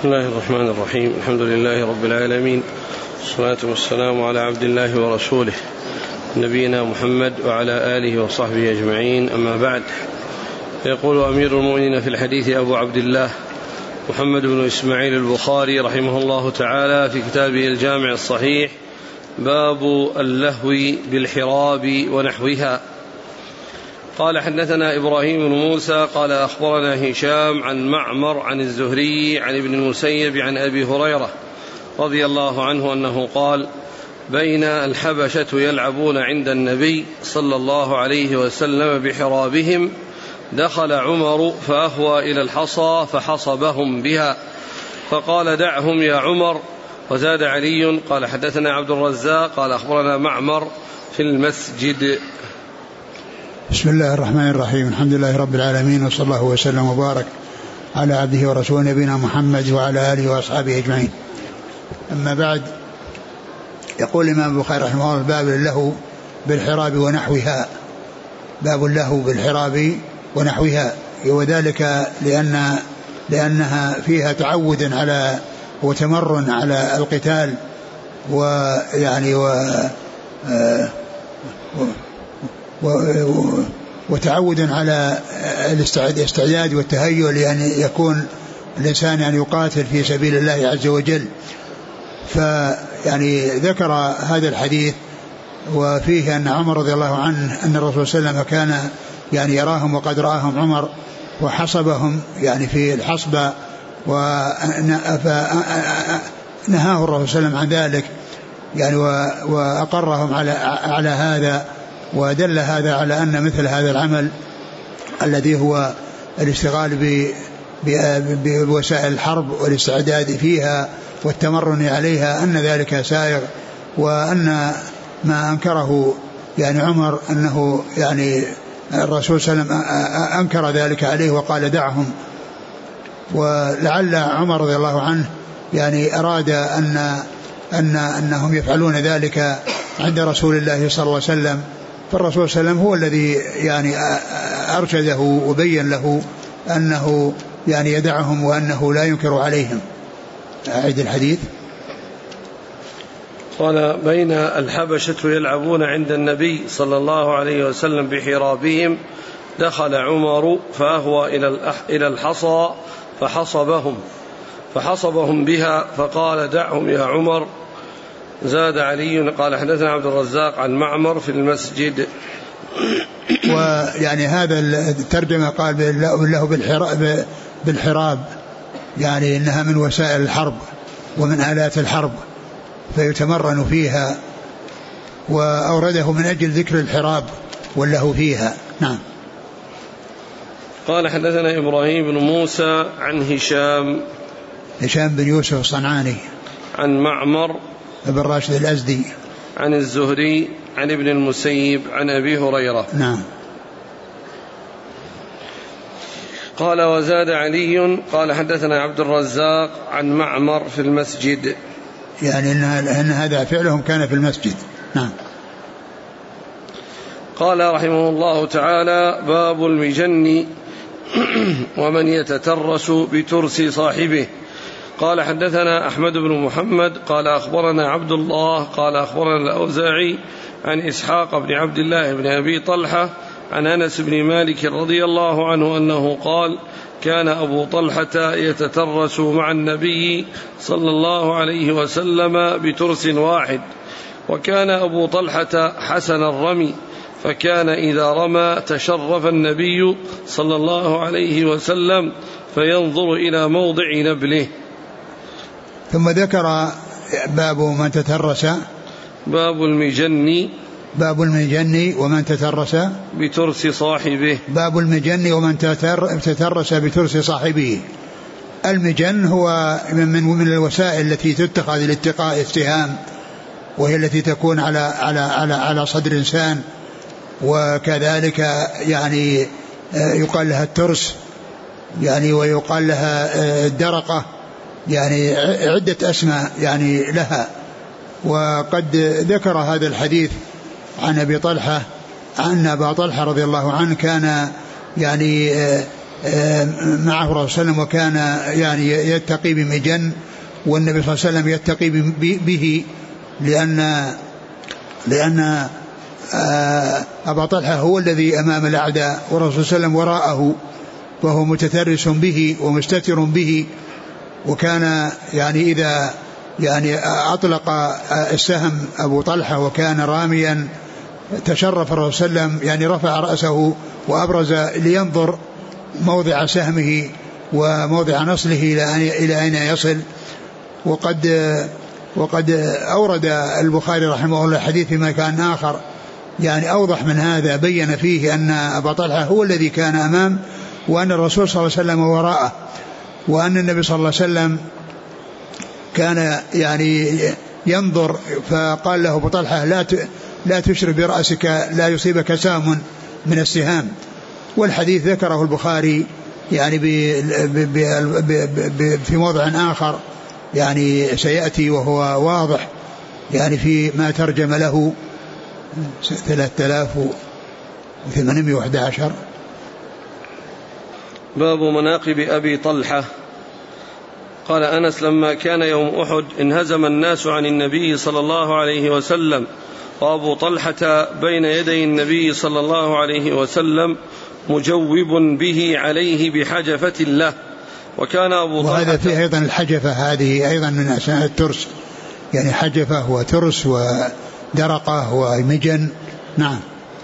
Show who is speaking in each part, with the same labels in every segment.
Speaker 1: بسم الله الرحمن الرحيم. الحمد لله رب العالمين، والصلاة والسلام على عبد الله ورسوله نبينا محمد وعلى آله وصحبه أجمعين، أما بعد. يقول أمير المؤمنين في الحديث أبو عبد الله محمد بن إسماعيل البخاري رحمه الله تعالى في كتابه الجامع الصحيح: باب اللهو بالحراب ونحوها. قال: حدثنا إبراهيم بن موسى قال أخبرنا هشام عن معمر عن الزهري عن ابن المسيب عن أبي هريرة رضي الله عنه أنه قال: بين الحبشة يلعبون عند النبي صلى الله عليه وسلم بحرابهم، دخل عمر فأهوى إلى الحصى فحصبهم بها، فقال: دعهم يا عمر. وزاد علي قال: حدثنا عبد الرزاق قال أخبرنا معمر في المسجد.
Speaker 2: بسم الله الرحمن الرحيم. الحمد لله رب العالمين، وصلى الله وسلم وبارك على عبده ورسوله نبينا محمد وعلى آله وأصحابه أجمعين. أما بعد، يقول الإمام البخاري رحمه الله: باب اللهو بالحراب ونحوها. باب اللهو بالحراب ونحوها، وذلك لأنها فيها تعود على وتمرن على القتال، ويعني وتعود على الاستعداد والتهيؤ لأن يكون الإنسان يعني يقاتل في سبيل الله عز وجل. فيعني ذكر هذا الحديث وفيه أن عمر رضي الله عنه أن الرسول صلى الله عليه وسلم كان يعني يراهم، وقد رآهم عمر وحصبهم يعني في الحصبة، فنهاه الرسول صلى الله عليه وسلم عن ذلك يعني وأقرهم على هذا، ودل هذا على أن مثل هذا العمل الذي هو الاشتغال بوسائل الحرب والاستعداد فيها والتمرن عليها أن ذلك سائغ، وأن ما أنكره يعني عمر أنه يعني الرسول صلى الله عليه وسلم أنكر ذلك عليه وقال: دعهم. ولعل عمر رضي الله عنه يعني أراد أنهم يفعلون ذلك عند رسول الله صلى الله عليه وسلم، فالرسول صلى الله عليه وسلم هو الذي يعني أرشده وبين له أنه يعني يدعهم وأنه لا ينكر عليهم. أعيد الحديث.
Speaker 1: قال: بين الحبشة يلعبون عند النبي صلى الله عليه وسلم بحرابهم، دخل عمر فأهوى إلى الحصى فحصبهم بها، فقال: دعهم يا عمر. زاد علي قال: حدثنا عبد الرزاق عن معمر في المسجد.
Speaker 2: ويعني هذا الترجمة قال له بالحراب، يعني إنها من وسائل الحرب ومن آلات الحرب فيتمرن فيها، وأورده من أجل ذكر الحراب واللهو فيها. نعم.
Speaker 1: قال: حدثنا إبراهيم بن موسى عن هشام
Speaker 2: بن يوسف الصنعاني
Speaker 1: عن معمر
Speaker 2: بن راشد الأزدي
Speaker 1: عن الزهري عن ابن المسيب عن أبي هريرة.
Speaker 2: نعم.
Speaker 1: قال: وزاد علي قال: حدثنا عبد الرزاق عن معمر في المسجد،
Speaker 2: يعني أن هذا فعلهم كان في المسجد. نعم.
Speaker 1: قال رحمه الله تعالى: باب المجن ومن يتترس بترس صاحبه. قال: حدثنا أحمد بن محمد قال أخبرنا عبد الله قال أخبرنا الأوزاعي عن إسحاق بن عبد الله بن أبي طلحة عن أنس بن مالك رضي الله عنه أنه قال: كان أبو طلحة يتترس مع النبي صلى الله عليه وسلم بترس واحد، وكان أبو طلحة حسن الرمي، فكان إذا رمى تشرف النبي صلى الله عليه وسلم فينظر إلى موضع نبله.
Speaker 2: ثم ذكر باب من تترس،
Speaker 1: باب المجن
Speaker 2: ومن تترس
Speaker 1: بترس صاحبه.
Speaker 2: باب المجن ومن تترس بترس صاحبه. المجن هو من الوسائل التي تتخذ لاتقاء السهام، وهي التي تكون على صدر إنسان، وكذلك يعني يقال لها الترس يعني، ويقال لها الدرقة، يعني عدة أسماء يعني لها. وقد ذكر هذا الحديث عن أبي طلحة أن أبا طلحة رضي الله عنه كان يعني معه الرسول صلى الله عليه وسلم وكان يعني يتقي بمجن، والنبي صلى الله عليه وسلم يتقي به لأن أبا طلحة هو الذي أمام الأعداء والرسول صلى الله عليه وسلم وراءه، وهو متترس به ومستتر به. وكان يعني إذا يعني أطلق السهم أبو طلحة وكان راميا تشرف الرسول صلى الله عليه وسلم، يعني رفع رأسه وأبرز لينظر موضع سهمه وموضع نصله إلى أين يصل. وقد أورد البخاري رحمه الله الحديث في مكان آخر يعني أوضح من هذا، بين فيه أن أبا طلحة هو الذي كان أمام، وأن الرسول صلى الله عليه وسلم وراءه، وأن النبي صلى الله عليه وسلم كان يعني ينظر، فقال له أبو طلحة لا تشرف برأسك لا يصيبك سهم من السهام. والحديث ذكره البخاري يعني في موضع آخر يعني سيأتي وهو واضح يعني في ما ترجم له 3811.
Speaker 1: باب مناقب أبي طلحة. قال أنس: لما كان يوم أحد انهزم الناس عن النبي صلى الله عليه وسلم، وأبو طلحة بين يدي النبي صلى الله عليه وسلم مجوب به عليه بحجفة له. وكان أبو طلحة،
Speaker 2: وهذا فيه أيضا الحجفة، هذه أيضا من أسماء الترس، يعني حجفة وترس ودرقة ومجن. نعم.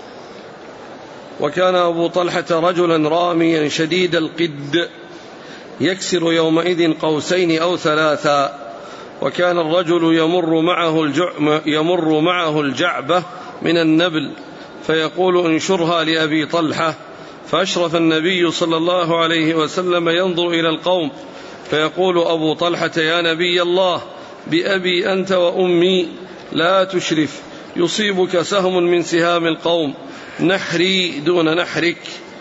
Speaker 1: وكان أبو طلحة رجلا راميا شديد القد يكسر يومئذ قوسين أو ثلاثا، وكان الرجل يمر معه الجعبة من النبل فيقول: انشرها لأبي طلحة. فأشرف النبي صلى الله عليه وسلم ينظر إلى القوم فيقول أبو طلحة: يا نبي الله، بأبي أنت وأمي لا تشرف، يصيبك سهم من سهام القوم، نحري دون نحرك.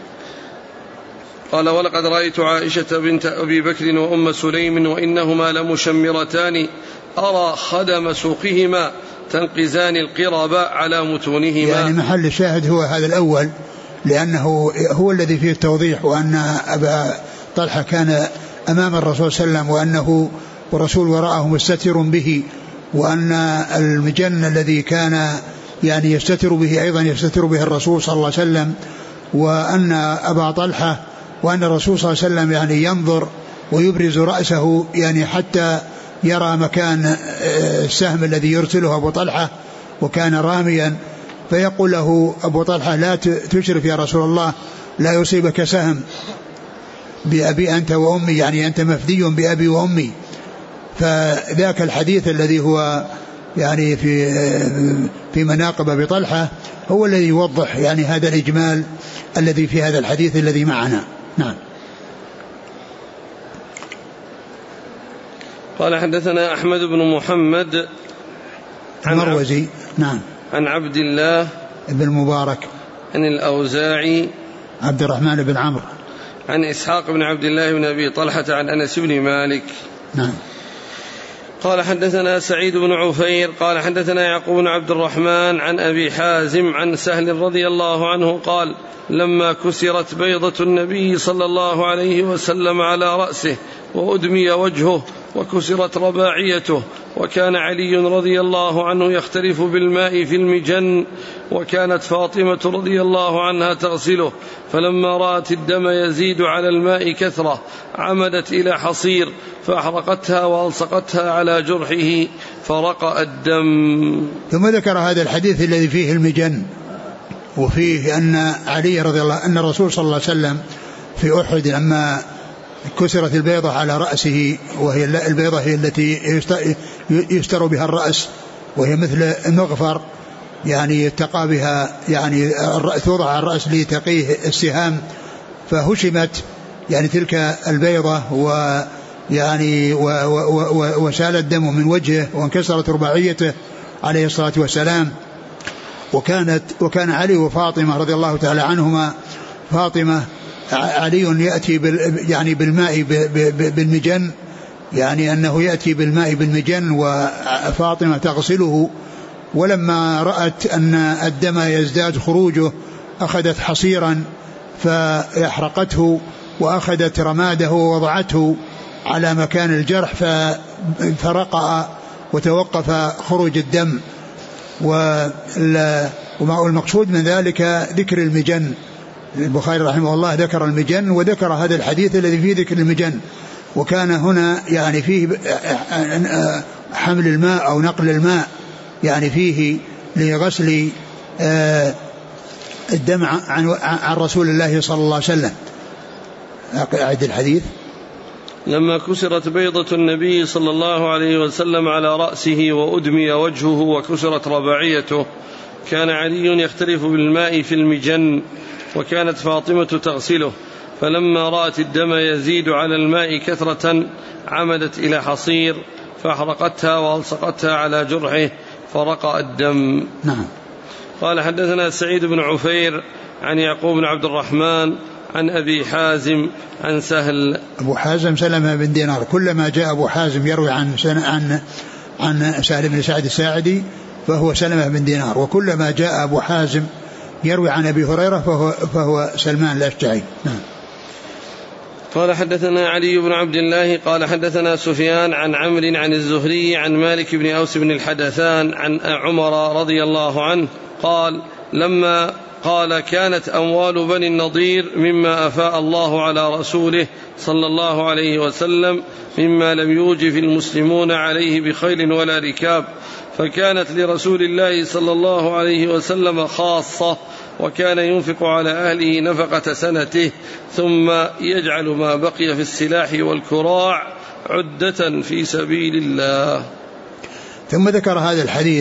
Speaker 1: قال: ولقد رأيت عائشة بنت أبي بكر وأم سليم وإنهما لمشمرتان أرى خدم سوقهما تنقزان القرب على متونهما.
Speaker 2: يعني محل الشاهد هو هذا الأول، لأنه هو الذي فيه التوضيح، وأن أبا طلحة كان أمام الرسول صلى الله عليه وسلم، وأنه والرسول وراءه مستتر به، وأن المجن الذي كان يعني يستتر به أيضا يستتر به الرسول صلى الله عليه وسلم، وأن أبا طلحة وأن الرسول صلى الله عليه وسلم يعني ينظر ويبرز رأسه يعني حتى يرى مكان السهم الذي يرسله أبو طلحة، وكان راميا، فيقول له أبو طلحة: لا تشرف يا رسول الله، لا يصيبك سهم، بأبي أنت وأمي، يعني أنت مفدي بأبي وأمي. فذاك الحديث الذي هو يعني في مناقب أبي طلحة هو الذي يوضح يعني هذا الإجمال الذي في هذا الحديث الذي معنا. نعم.
Speaker 1: قال: حدثنا أحمد بن محمد
Speaker 2: المروزي. نعم.
Speaker 1: عن عبد الله
Speaker 2: بن المبارك
Speaker 1: عن الأوزاعي
Speaker 2: عبد الرحمن بن عمرو
Speaker 1: عن إسحاق بن عبد الله بن أبي طلحة عن أنس بن مالك.
Speaker 2: نعم.
Speaker 1: قال: حدثنا سعيد بن عفير قال: حدثنا يعقوب بن عبد الرحمن عن أبي حازم عن سهل رضي الله عنه قال: لما كسرت بيضة النبي صلى الله عليه وسلم على رأسه وأدمي وجهه وكسرت رباعيته، وكان علي رضي الله عنه يختلف بالماء في المجن، وكانت فاطمة رضي الله عنها تغسله، فلما رأت الدم يزيد على الماء كثرة عمدت إلى حصير فأحرقتها وألصقتها على جرحه فرقأ الدم.
Speaker 2: ثم ذكر هذا الحديث الذي فيه المجن، وفيه أن علي رضي الله أن الرسول صلى الله عليه وسلم في أحد لما كسرت البيضة على رأسه، وهي البيضة هي التي يستر بها الرأس، وهي مثل المغفر يعني يتقى بها، يعني توضع على الرأس لتقيه السهام، فهشمت يعني تلك البيضة ويعني وسال الدم من وجهه وانكسرت رباعيته عليه الصلاة والسلام. وكان علي وفاطمة رضي الله تعالى عنهما، فاطمة علي يأتي يعني بالماء بالمجن، يعني أنه يأتي بالماء بالمجن وفاطمة تغسله، ولما رأت أن الدم يزداد خروجه أخذت حصيرا فأحرقته وأخذت رماده ووضعته على مكان الجرح فرقأ وتوقف خروج الدم. والمقصود من ذلك ذكر المجن. البخاري رحمه الله ذكر المجن وذكر هذا الحديث الذي فيه ذكر المجن، وكان هنا يعني فيه حمل الماء أو نقل الماء يعني فيه لغسل الدم عن رسول الله صلى الله عليه وسلم. أعد الحديث.
Speaker 1: لما كسرت بيضة النبي صلى الله عليه وسلم على رأسه وأدمي وجهه وكسرت رباعيته كان علي يختلف بالماء في المجن، وكانت فاطمة تغسله، فلما رأت الدم يزيد على الماء كثرة عمدت إلى حصير فأحرقتها وألصقتها على جرحه فرقأ الدم.
Speaker 2: نعم.
Speaker 1: قال حدثنا سعيد بن عفير عن يعقوب بن عبد الرحمن عن أبي حازم عن سهل.
Speaker 2: أبو حازم سلمة بن دينار. كلما جاء أبو حازم يروي عن سهل بن سعد الساعدي فهو سلمة بن دينار، وكلما جاء أبو حازم يروي عن أبي هريرة فهو سلمان الأشجعي. نعم.
Speaker 1: قال حدثنا علي بن عبد الله قال حدثنا سفيان عن عمرو عن الزهري عن مالك بن أوس بن الحدثان عن عمر رضي الله عنه قال كانت أموال بني النضير مما أفاء الله على رسوله صلى الله عليه وسلم مما لم يوجف المسلمون عليه بخيل ولا ركاب، فكانت لرسول الله صلى الله عليه وسلم خاصة، وكان ينفق على أهله نفقة سنته ثم يجعل ما بقي في السلاح والكراع عدة في سبيل الله.
Speaker 2: ثم ذكر هذا الحديث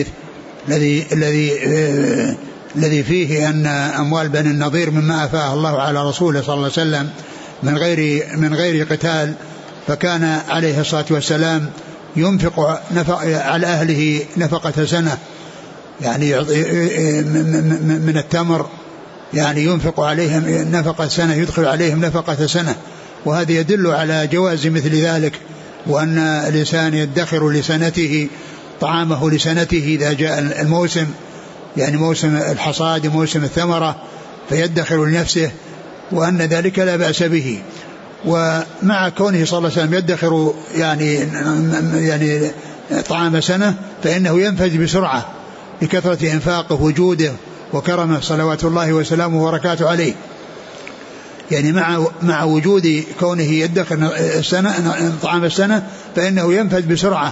Speaker 2: الذي فيه أن أموال بني النضير مما أفاء الله على رسوله صلى الله عليه وسلم من غير قتال، فكان عليه الصلاة والسلام ينفق على أهله نفقة سنة، يعني من التمر، يعني ينفق عليهم نفقة سنة، يدخل عليهم نفقة سنة، وهذا يدل على جواز مثل ذلك، وأن الإنسان يدخر لسنته طعامه لسنته إذا جاء الموسم، يعني موسم الحصاد موسم الثمرة، فيدخر لنفسه، وأن ذلك لا بأس به. ومع كونه صلى الله عليه وسلم يدخر يعني طعام سنة، فإنه ينفذ بسرعة لكثرة إنفاقه وجوده وكرمه صلوات الله وسلامه وبركاته عليه، يعني مع وجود كونه يدخر طعام السنة فإنه ينفذ بسرعة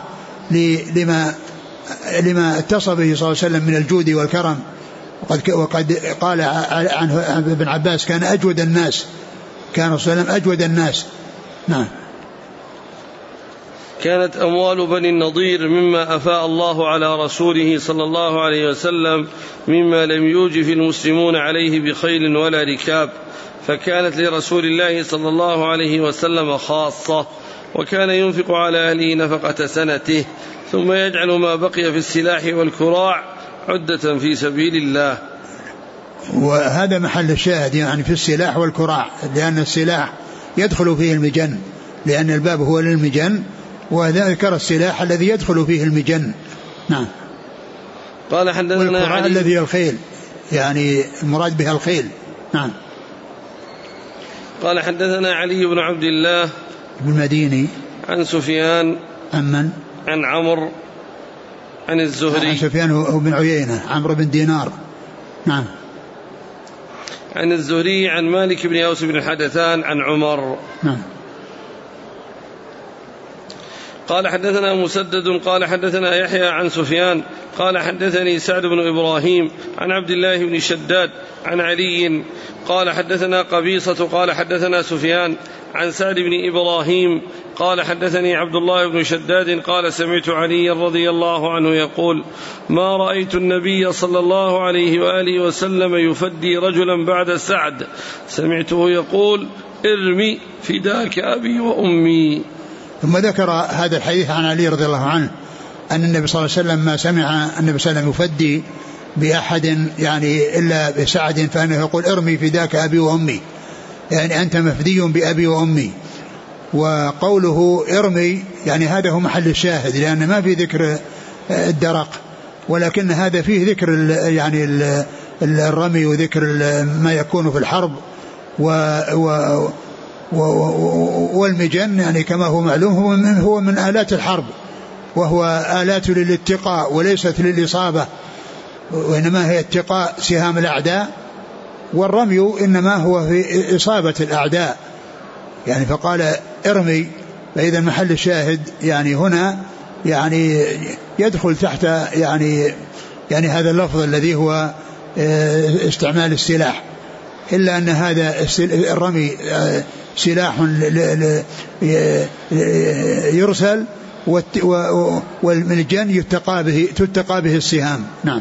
Speaker 2: لما اتصف به صلى الله عليه وسلم من الجود والكرم. وقد قال عنه ابن عباس كان أجود الناس، كان صلى الله عليه وسلم أجود الناس. نعم.
Speaker 1: كانت أموال بني النضير مما أفاء الله على رسوله صلى الله عليه وسلم مما لم يوجف المسلمون عليه بخيل ولا ركاب، فكانت لرسول الله صلى الله عليه وسلم خاصة، وكان ينفق على أهله نفقة سنته ثم يجعل ما بقي في السلاح والكراع عدة في سبيل الله.
Speaker 2: وهذا محل الشاهد، يعني في السلاح والكراع، لأن السلاح يدخل فيه المجن، لأن الباب هو للمجن، وذكر السلاح الذي يدخل فيه المجن. نعم.
Speaker 1: قال حدثنا
Speaker 2: علي الذي الخيل، يعني المراد بها الخيل. نعم.
Speaker 1: قال حدثنا علي بن عبد الله
Speaker 2: بن المديني
Speaker 1: عن سفيان عن عمرو عن الزهري
Speaker 2: عن سفيان بن عيينة عمرو بن دينار. نعم.
Speaker 1: عن الزهري عن مالك بن أوس بن الحدثان عن عمر.
Speaker 2: نعم.
Speaker 1: قال حدثنا مسدد قال حدثنا يحيى عن سفيان قال حدثني سعد بن إبراهيم عن عبد الله بن شداد عن علي قال حدثنا قبيصة قال حدثنا سفيان عن سعد بن إبراهيم قال حدثني عبد الله بن شداد قال سمعت علي رضي الله عنه يقول ما رأيت النبي صلى الله عليه وآله وسلم يفدي رجلا بعد سعد، سمعته يقول ارمي فداك أبي وأمي.
Speaker 2: ثم ذكر هذا الحديث عن علي رضي الله عنه أن النبي صلى الله عليه وسلم ما سمع النبي صلى الله عليه وسلم يفدي بأحد يعني إلا بسعد، فإنه يقول ارمي فداك أبي وأمي، يعني أنت مفدي بأبي وأمي. وقوله ارمي يعني هذا هو محل الشاهد، لأن ما في ذكر الدرق، ولكن هذا فيه ذكر يعني الرمي وذكر ما يكون في الحرب والمجن يعني كما هو معلوم هو من آلات الحرب، وهو آلات للاتقاء وليست للإصابة، وإنما هي اتقاء سهام الأعداء، والرمي إنما هو في إصابة الأعداء يعني. فقال ارمي، فإذا محل الشاهد يعني هنا يعني يدخل تحت يعني هذا اللفظ الذي هو استعمال السلاح، إلا أن هذا الرمي سلاح يرسل، والجن تتقى به السهام. نعم.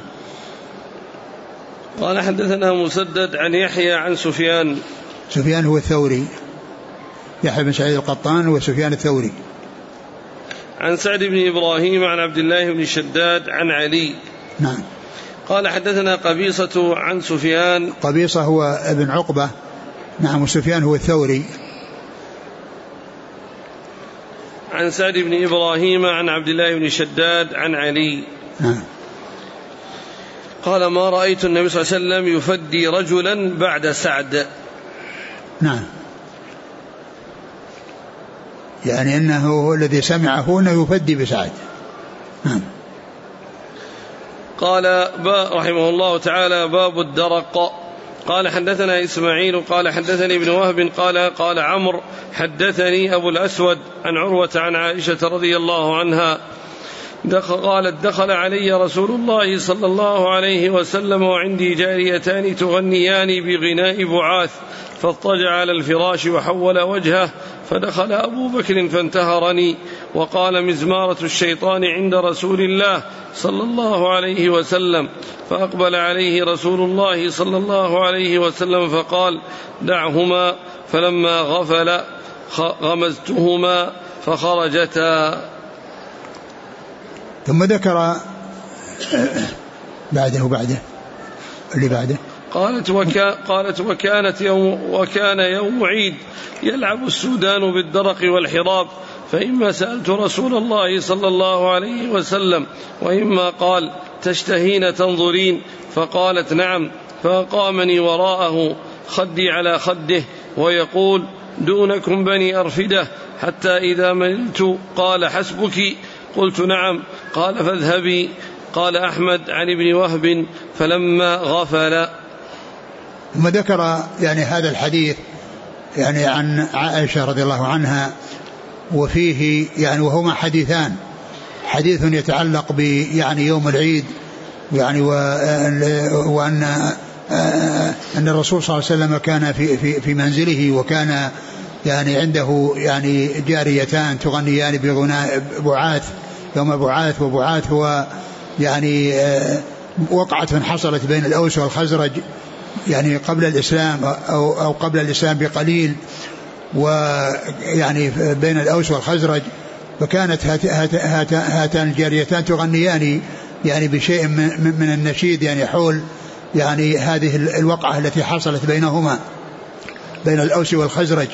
Speaker 1: قال حدثنا مسدد عن يحيى عن سفيان
Speaker 2: هو الثوري، يحيى بن سعيد القطان وسفيان الثوري،
Speaker 1: عن سعد بن إبراهيم عن عبد الله بن شداد عن علي.
Speaker 2: نعم.
Speaker 1: قال حدثنا قبيصة عن سفيان،
Speaker 2: قبيصة هو ابن عقبة، نعم، وسفيان هو الثوري،
Speaker 1: عن سعد بن إبراهيم عن عبد الله بن شداد عن علي.
Speaker 2: نعم.
Speaker 1: قال ما رأيت النبي صلى الله عليه وسلم يفدي رجلا بعد سعد.
Speaker 2: نعم، يعني أنه هو الذي سمعه أنه يفدي بسعد. نعم.
Speaker 1: قال رحمه الله تعالى باب الدرق. قال حدثنا إسماعيل قال حدثني ابن وهب قال عمرو حدثني أبو الأسود عن عروة عن عائشة رضي الله عنها قالت دخل علي رسول الله صلى الله عليه وسلم وعندي جاريتان تغنيان بغناء بعاث، فاضطجع على الفراش وحول وجهه، فدخل أبو بكر فانتهرني وقال مزمارة الشيطان عند رسول الله صلى الله عليه وسلم، فأقبل عليه رسول الله صلى الله عليه وسلم فقال دعهما، فلما غفل غمزتهما فخرجتا.
Speaker 2: ثم ذكر بعده اللي بعده.
Speaker 1: قالت وكان يوم عيد يلعب السودان بالدرق والحراب، فإما سألت رسول الله صلى الله عليه وسلم وإما قال تشتهين تنظرين، فقالت نعم، فأقامني وراءه خدي على خده ويقول دونكم بني أرفدة، حتى إذا مللت قال حسبك، قلت نعم، قال فاذهبي. قال أحمد عن ابن وهب فلما غفل.
Speaker 2: ثم ذكر يعني هذا الحديث يعني عن عائشة رضي الله عنها، وفيه يعني وهما حديثان، حديث يتعلق يعني يوم العيد يعني وأن الرسول صلى الله عليه وسلم كان في منزله، وكان يعني عنده يعني جاريتان تغنيان بغناء بعاث يوم بعاث، وبعاث هو يعني وقعة حصلت بين الأوس والخزرج يعني قبل الإسلام أو قبل الإسلام بقليل، ويعني بين الأوس والخزرج، فكانت هاتان الجاريتان تغنيان يعني بشيء من النشيد يعني حول يعني هذه الوقعة التي حصلت بينهما بين الأوس والخزرج،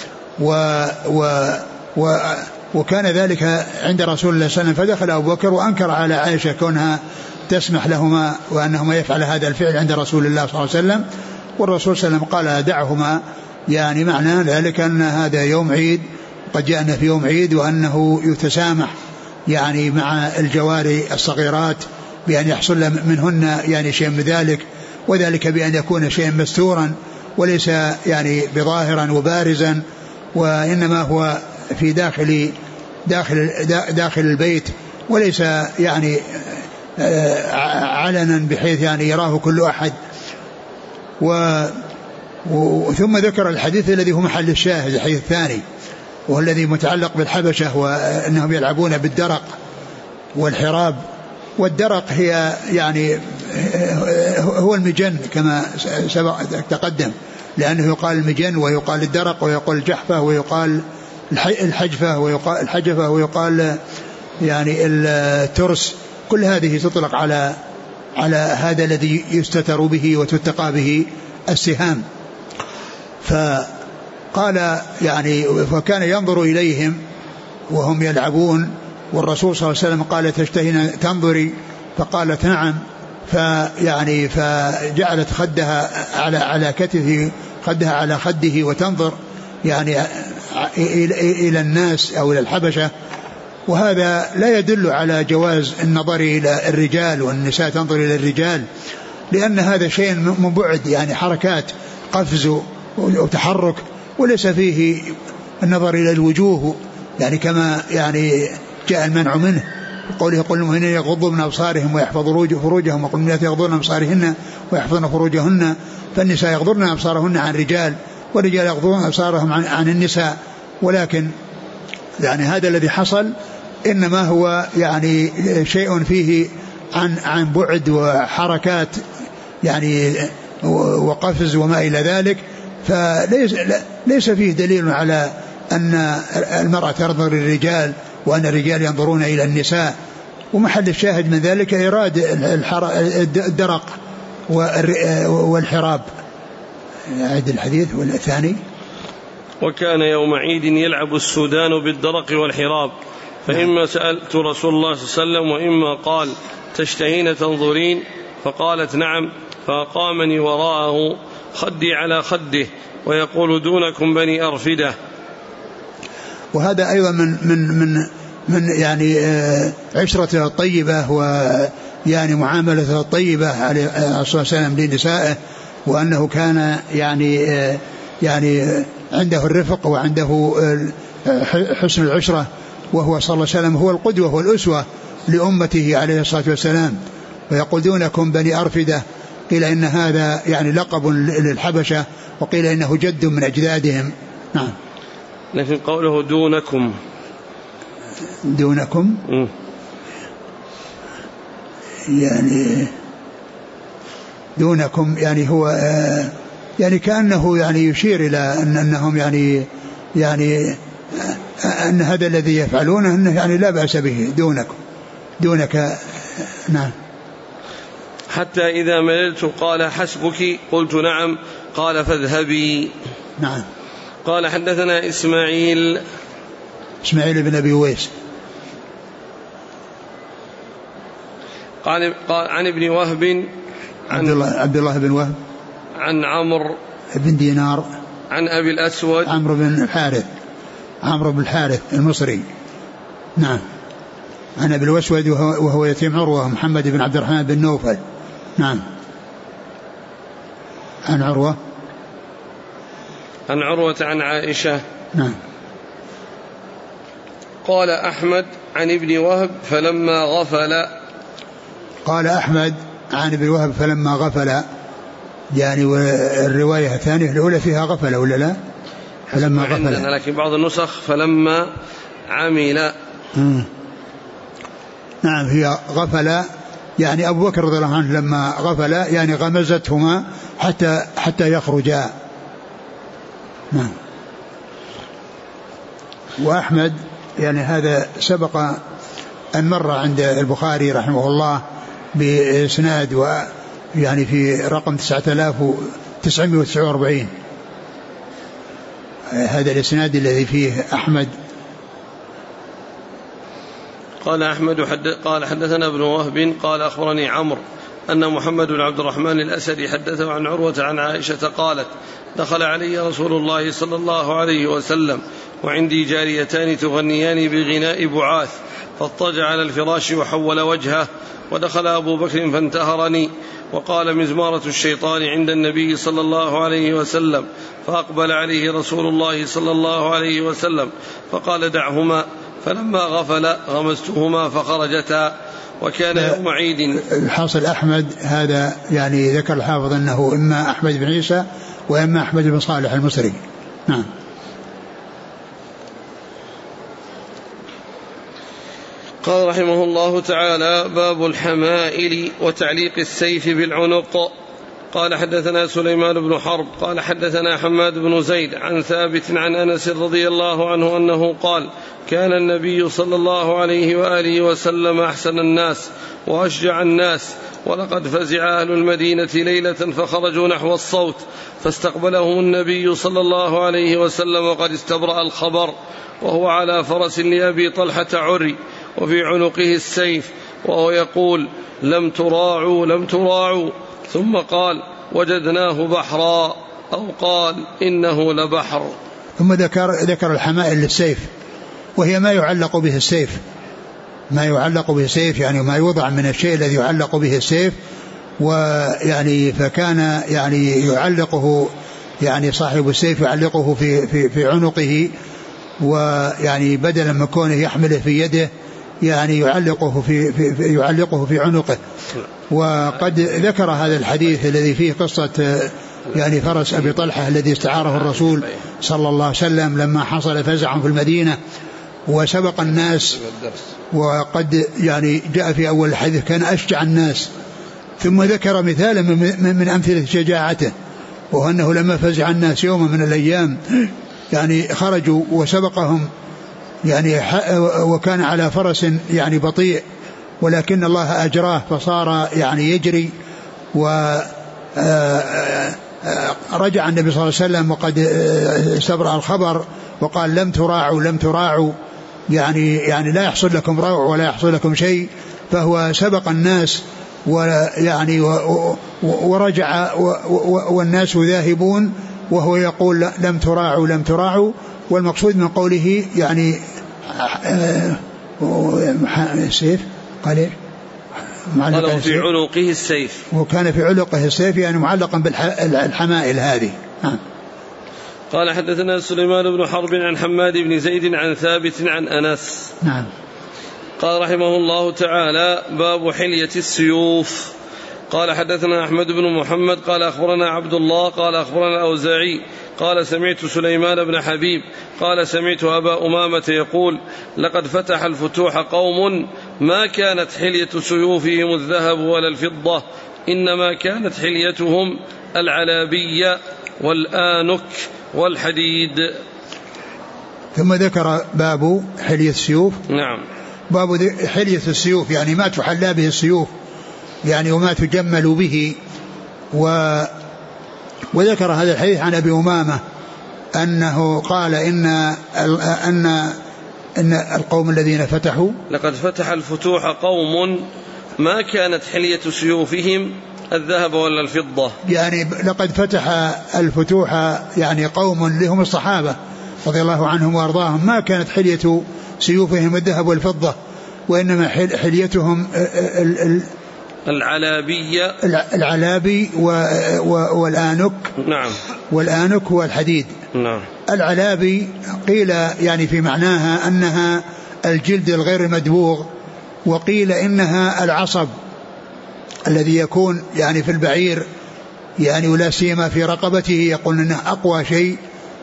Speaker 2: وكان ذلك عند رسول الله صلى الله عليه وسلم، فدخل أبو بكر وأنكر على عائشة كونها تسمح لهما وأنهما يفعل هذا الفعل عند رسول الله صلى الله عليه وسلم، والرسول صلى الله عليه وسلم قال دعهما، يعني معنى ذلك أن هذا يوم عيد، قد جاءنا في يوم عيد، وأنه يتسامح يعني مع الجواري الصغيرات بأن يحصل منهن يعني شيء من ذلك، وذلك بأن يكون شيء مستورا وليس يعني بظاهرا وبارزا، وإنما هو في داخل البيت، وليس يعني علنا بحيث يعني يراه كل أحد. ثم ذكر الحديث الذي هو محل الشاهد، الحديث الثاني، وهو الذي متعلق بالحبشة، وأنهم يلعبون بالدرق والحراب. والدرق هي يعني هو المجن كما سبق تقدم، لأنه يقال المجن ويقال الدرق ويقال الجحفة ويقال الحجفة ويقال يعني الترس، كل هذه تطلق على هذا الذي يستتر به وتتقى به السهام. فقال يعني فكان ينظر إليهم وهم يلعبون، والرسول صلى الله عليه وسلم قال تشتهين تنظري، فقالت نعم، فيعني فجعلت خدها على كتفه، خدها على خده وتنظر يعني إلى الناس أو إلى الحبشة. وهذا لا يدل على جواز النظر إلى الرجال والنساء تنظر إلى الرجال، لأن هذا شيء من بعد، يعني حركات قفز وتحرك، وليس فيه النظر إلى الوجوه، يعني كما يعني جاء المنع منه قوله قل للمؤمنين يغضوا من أبصارهم ويحفظوا فروجهم وقل للمؤمنات يغضون من أبصارهن ويحفظن فروجهن. فالنساء يغضضن أبصارهن عن الرجال، والرجال يغضون أبصارهم عن النساء. ولكن يعني هذا الذي حصل إنما هو يعني شيء فيه عن بعد وحركات يعني وقفز وما إلى ذلك، فليس فيه دليل على أن المرأة تنظر للرجال وأن الرجال ينظرون إلى النساء. ومحل الشاهد من ذلك إراد الدرق والحراب. أعد الحديث والثاني.
Speaker 1: وكان يوم عيد يلعب السودان بالدرق والحراب، فإما سألت رسول الله صلى الله عليه وسلم وإما قال تشتهين تنظرين، فقالت نعم، فأقامني وراءه خدي على خده ويقول دونكم بني أرفدة.
Speaker 2: وهذا أيضا من يعني عشرته الطيبة ويعني معاملته الطيبة عليه الصلاة والسلام لنسائه، وأنه كان يعني عنده الرفق وعنده حسن العشرة، وهو صلى الله عليه وسلم هو القدوة والأسوة لأمته عليه الصلاة والسلام. ويقول دونكم بني أرفدة، قيل إن هذا يعني لقب للحبشة، وقيل إنه جد من أجدادهم. نعم.
Speaker 1: لكن قوله دونكم
Speaker 2: يعني دونكم يعني هو يعني كأنه يعني يشير إلى أنهم يعني أن هذا الذي يفعلونه أنه يعني لا بأس به. دونك. نعم.
Speaker 1: حتى إذا مللت قال حسبك، قلت نعم، قال فاذهبي.
Speaker 2: نعم.
Speaker 1: قال حدثنا إسماعيل
Speaker 2: بن أبي ويس
Speaker 1: قال عن ابن وهب
Speaker 2: عبد الله بن وهب
Speaker 1: عن عمرو
Speaker 2: بن دينار
Speaker 1: عن أبي الأسود
Speaker 2: عمرو بن الحارث المصري. نعم. عن أبي الأسود وهو يتيم عروة محمد بن عبد الرحمن بن نوفل. نعم. عن عروة
Speaker 1: عن عائشة.
Speaker 2: نعم.
Speaker 1: قال أحمد عن ابن وهب فلما غفل.
Speaker 2: قال أحمد عن ابن وهب فلما غفل، يعني والرواية الثانية الأولى فيها غفل ولا لا؟ فلما غفل،
Speaker 1: لكن بعض النسخ فلما عمل.
Speaker 2: نعم. هي غفل يعني أبو بكر رضي الله عنه لما غفل يعني غمزتهما حتى يخرجا. نعم. وأحمد يعني هذا سبق أن مر عند البخاري رحمه الله بإسناد ويعني في رقم 9949. هذا الإسناد الذي فيه أحمد.
Speaker 1: قال أحمد قال حدثنا ابن وهب قال أخبرني عمرو أن محمد بن عبد الرحمن الأسدي حدثه عن عروة عن عائشة قالت دخل علي رسول الله صلى الله عليه وسلم وعندي جاريتان تغنيان بغناء بعاث، فاضطجع على الفراش وحول وجهه، ودخل أبو بكر فانتهرني وقال مزمارة الشيطان عند النبي صلى الله عليه وسلم، فأقبل عليه رسول الله صلى الله عليه وسلم فقال دعهما، فلما غفل غمزتهما فخرجتا. وكان يوم عيد.
Speaker 2: الحاصل أحمد هذا يعني ذكر الحافظ أنه إما أحمد بن عيسى وإما أحمد بن صالح المصري. نعم.
Speaker 1: قال رحمه الله تعالى باب الحمائل وتعليق السيف بالعنق. قال حدثنا سليمان بن حرب قال حدثنا حماد بن زيد عن ثابت عن أنس رضي الله عنه أنه قال كان النبي صلى الله عليه وآله وسلم أحسن الناس وأشجع الناس، ولقد فزع أهل المدينة ليلة فخرجوا نحو الصوت، فاستقبلهم النبي صلى الله عليه وسلم وقد استبرأ الخبر، وهو على فرس لأبي طلحة عري وفي عنقه السيف، وهو يقول لم تراعوا، ثم قال وجدناه بحرا، أو قال إنه لبحر.
Speaker 2: ثم ذكر الحمائل للسيف، وهي ما يعلق به السيف، ما يعلق به السيف يعني ما يوضع من الشيء الذي يعلق به السيف. ويعني فكان يعني يعلقه يعني صاحب السيف يعلقه في عنقه، ويعني بدلا من كونه يحمله في يده يعني يعلقه في عنقه. وقد ذكر هذا الحديث الذي فيه قصة يعني فرس أبي طلحة الذي استعاره الرسول صلى الله عليه وسلم لما حصل فزع في المدينة وسبق الناس، وقد يعني جاء في أول الحديث كان أشجع الناس. ثم ذكر مثالا من أمثلة شجاعته، وهو أنه لما فزع الناس يوم من الأيام يعني خرجوا وسبقهم يعني وكان على فرس يعني بطيء، ولكن الله أجراه فصار يعني يجري. ورجع النبي صلى الله عليه وسلم وقد استبرأ الخبر وقال لم تراعوا يعني لا يحصل لكم روع ولا يحصل لكم شيء. فهو سبق الناس ويعني ورجع والناس ذاهبون وهو يقول لم تراعوا. والمقصود من قوله يعني السيف قال
Speaker 1: في عنقه السيف،
Speaker 2: وكان في عنقه السيف يعني معلقا بالحمائل هذه.
Speaker 1: قال حدثنا سليمان بن حرب عن حماد بن زيد عن ثابت عن أنس.
Speaker 2: نعم.
Speaker 1: قال رحمه الله تعالى باب حلية السيوف. قال حدثنا أحمد بن محمد قال أخبرنا عبد الله قال أخبرنا الأوزاعي قال سمعت سليمان بن حبيب قال سمعت أبا أمامة يقول لقد فتح الفتوح قوم ما كانت حلية سيوفهم الذهب ولا الفضة، إنما كانت حليتهم العلابية والآنك والحديد.
Speaker 2: ثم ذكر باب حلية السيوف.
Speaker 1: نعم.
Speaker 2: باب حلية السيوف يعني ما تحلى به السيوف يعني وما تجمل به. وذكر هذا الحديث عن أبي أمامة أنه قال إن القوم الذين فتحوا
Speaker 1: لقد فتح الفتوح قوم ما كانت حلية سيوفهم الذهب ولا الفضة،
Speaker 2: يعني لقد فتح الفتوح يعني قوم لهم الصحابة رضي الله عنهم وأرضاهم ما كانت حلية سيوفهم الذهب والفضة، وإنما حليتهم العلابي والآنك.
Speaker 1: نعم.
Speaker 2: والآنك والحديد.
Speaker 1: نعم.
Speaker 2: العلابي قيل يعني في معناها أنها الجلد الغير مدبوغ، وقيل إنها العصب الذي يكون يعني في البعير يعني ولا سيما في رقبته يقول إنه أقوى شيء،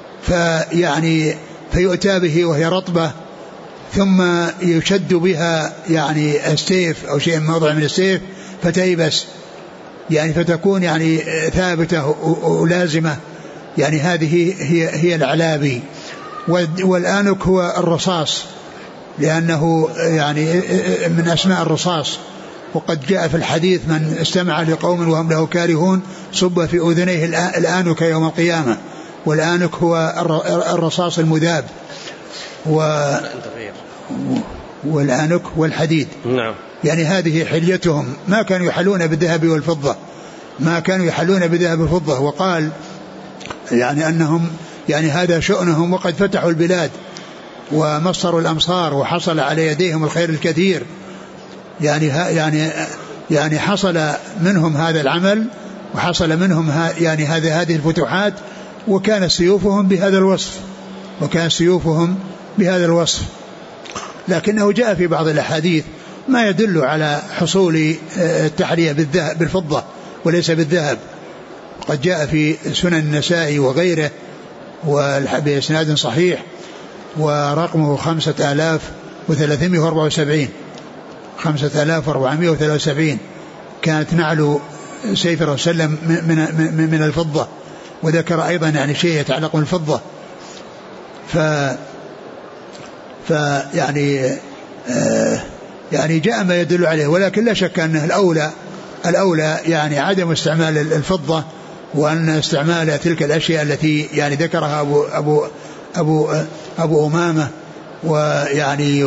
Speaker 2: فيؤتى به وهي رطبة ثم يشد بها يعني السيف أو شيء موضع من السيف فتيبس يعني فتكون يعني ثابتة ولازمة، يعني هذه هي العلابي. والآنك هو الرصاص لأنه يعني من أسماء الرصاص، وقد جاء في الحديث من استمع لقوم وهم له كارهون صب في أذنيه الآنك يوم القيامة. والآنك هو الرصاص المذاب والآنك والحديد.
Speaker 1: نعم.
Speaker 2: يعني هذه حليتهم ما كانوا يحلون بالذهب والفضة، ما كانوا يحلون بالذهب والفضة. وقال يعني أنهم يعني هذا شؤنهم وقد فتحوا البلاد ومصروا الأمصار وحصل على يديهم الخير الكثير، يعني حصل منهم هذا العمل وحصل منهم يعني هذه الفتوحات، وكان سيوفهم بهذا الوصف. لكنه جاء في بعض الأحاديث ما يدل على حصول التحلية بالفضة وليس بالذهب. قد جاء في سنن النسائي وغيره وبإسناد صحيح ورقمه 5474 كانت نعل سيف الرسول صلى الله عليه وسلم من الفضة. وذكر أيضا يعني شيء يتعلق بالفضة. يعني جاء ما يدل عليه، ولكن لا شك أنه الأولى يعني عدم استعمال الفضة، وأن استعمال تلك الأشياء التي يعني ذكرها أبو أمامة، ويعني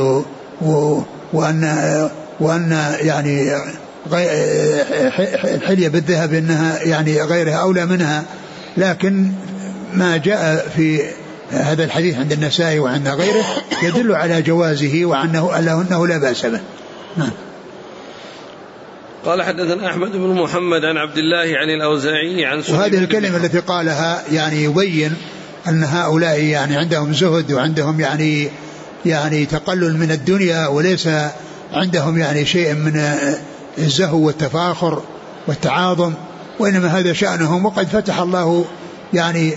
Speaker 2: وأن يعني الحلية بالذهب إنها يعني غيرها أولى منها. لكن ما جاء هذا الحديث عند النسائي وعند غيره يدل على جوازه وأنه لا بأس به. نعم.
Speaker 1: قال حدثنا أحمد بن محمد عن عبد الله عن الأوزاعي عن سليمان.
Speaker 2: وهذه الكلمة التي قالها يعني يبين أن هؤلاء يعني عندهم زهد وعندهم يعني تقلل من الدنيا، وليس عندهم يعني شيء من الزهو والتفاخر والتعاظم، وإنما هذا شأنهم. وقد فتح الله يعني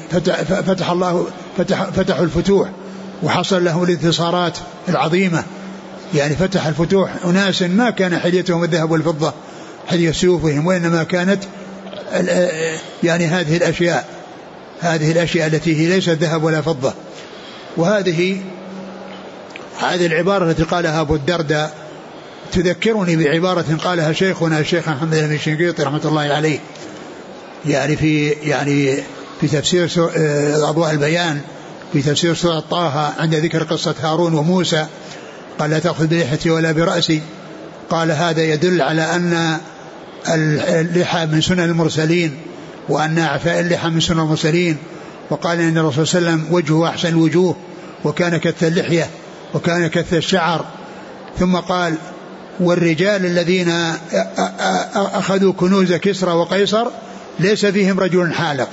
Speaker 2: فتحوا الفتوح وحصل لهم الانتصارات العظيمة، يعني فتح الفتوح أناس ما كان حليتهم الذهب والفضة حلي سيوفهم، وإنما كانت يعني هذه الأشياء التي هي ليست ذهب ولا فضة. وهذه العبارة التي قالها أبو الدرداء تذكرني بعبارة قالها شيخنا الشيخ محمد الشنقيطي رحمة الله عليه، يعني في تفسير أضواء البيان في تفسير سورة طه عند ذكر قصة هارون وموسى، قال لا تأخذ بلحيتي ولا برأسي. قال هذا يدل على أن اللحى من سنن المرسلين، وأن أعفاء اللحى من سنن المرسلين. وقال إن الرسول صلى الله عليه وسلم وجهه أحسن الوجوه، وكان كث اللحية وكان كث الشعر. ثم قال والرجال الذين أخذوا كنوز كسرى وقيصر ليس فيهم رجل حالق.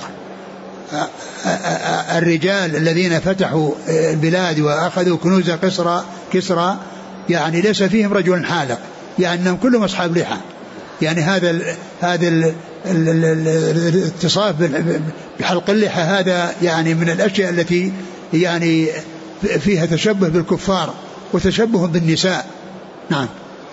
Speaker 2: الرجال الذين فتحوا البلاد وأخذوا كنوز كسرى يعني ليس فيهم رجل حالق، يعني أنهم كلهم أصحاب لحى. يعني هذا الاتصاف بحلق اللحى هذا يعني من الأشياء التي يعني فيها تشبه بالكفار وتشبه بالنساء. نعم.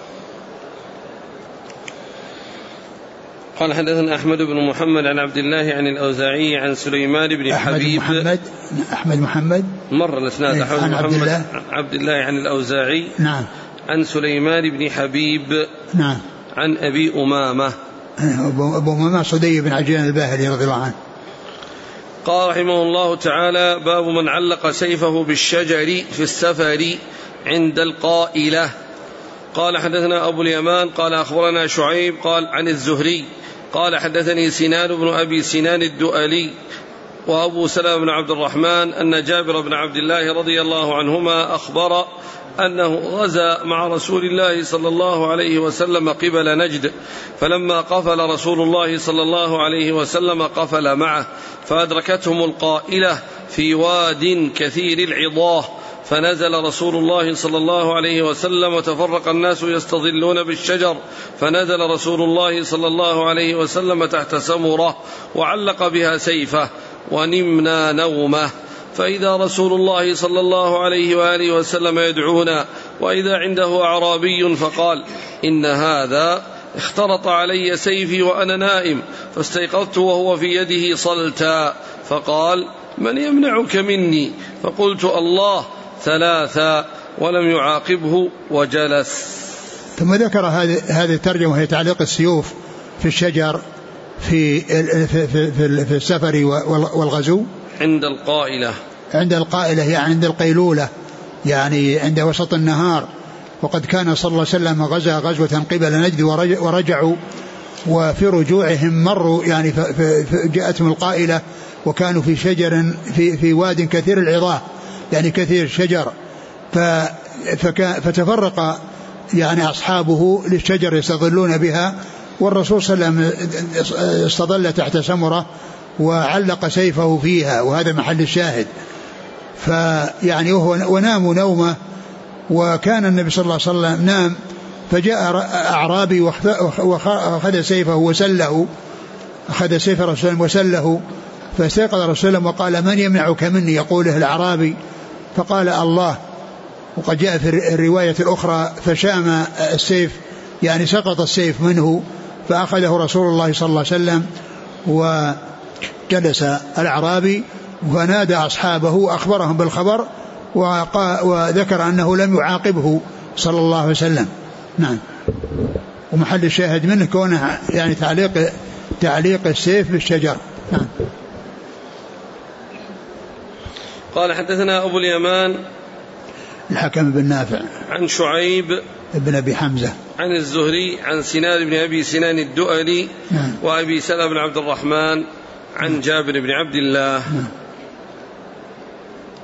Speaker 1: قال حدثنا أحمد بن محمد عن عبد الله عن الأوزاعي عن سليمان بن حبيب.
Speaker 2: أحمد محمد
Speaker 1: مر الإسناد
Speaker 2: عن
Speaker 1: عبد الله عن الأوزاعي.
Speaker 2: نعم.
Speaker 1: عن سليمان بن حبيب.
Speaker 2: نعم.
Speaker 1: عن أبي أمامة.
Speaker 2: أبو أمامة صدي بن عجلان الباهلي رضي الله عنه.
Speaker 1: قال رحمه الله تعالى باب من علق سيفه بالشجر في السفر عند القائلة. قال حدثنا أبو اليمان قال أخبرنا شعيب قال عن الزهري قال حدثني سنان بن أبي سنان الدؤلي وأبو سلمة بن عبد الرحمن أن جابر بن عبد الله رضي الله عنهما أخبر أنه غزا مع رسول الله صلى الله عليه وسلم قبل نجد، فلما قفل رسول الله صلى الله عليه وسلم قفل معه، فأدركتهم القائلة في واد كثير العضاه، فنزل رسول الله صلى الله عليه وسلم وتفرق الناس يستظلون بالشجر، فنزل رسول الله صلى الله عليه وسلم تحت سمرة وعلق بها سيفه ونمنا نومه، فإذا رسول الله صلى الله عليه وآله وسلم يدعونا، وإذا عنده أعرابي فقال إن هذا اخترط علي سيفي وأنا نائم، فاستيقظت وهو في يده صلتا، فقال من يمنعك مني؟ فقلت الله ثلاثا، ولم يعاقبه وجلس.
Speaker 2: ثم ذكر هذه الترجمة وهي تعليق السيوف في الشجر في السفر والغزو عند القائلة يعني عند القيلولة، يعني عند وسط النهار. وقد كان صلى الله عليه وسلم غزا غزوة قبل نجد ورجعوا، وفي رجوعهم مروا يعني جاءتهم القائلة وكانوا في شجر في واد كثير العضاه، يعني كثير شجر، فتفرق يعني أصحابه للشجر يستظلون بها، والرسول صلى الله عليه وسلم استظل تحت سمرة وعلق سيفه فيها، وهذا محل الشاهد. فيعني وناموا نومه، وكان النبي صلى الله عليه وسلم نام، فجاء أعرابي وأخذ سيفه وسله، أخذ سيف رسول وسله، فاستيقظ الرسول وقال من يمنعك مني؟ يقوله الأعرابي، فقال الله. وقد جاء في الرواية الأخرى فشام السيف، يعني سقط السيف منه، فأخذه رسول الله صلى الله عليه وسلم، وجلس الأعرابي ونادى أصحابه أخبرهم بالخبر، وذكر أنه لم يعاقبه صلى الله عليه وسلم. نعم. ومحل الشاهد منه كونه يعني تعليق السيف بالشجر. نعم.
Speaker 1: قال حدثنا أبو اليمان
Speaker 2: الحكم بن نافع
Speaker 1: عن شعيب
Speaker 2: ابن أبي حمزة
Speaker 1: عن الزهري عن سنان بن أبي سنان الدؤلي.
Speaker 2: نعم.
Speaker 1: وأبي سلمة بن عبد الرحمن عن جابر بن عبد الله.
Speaker 2: نعم.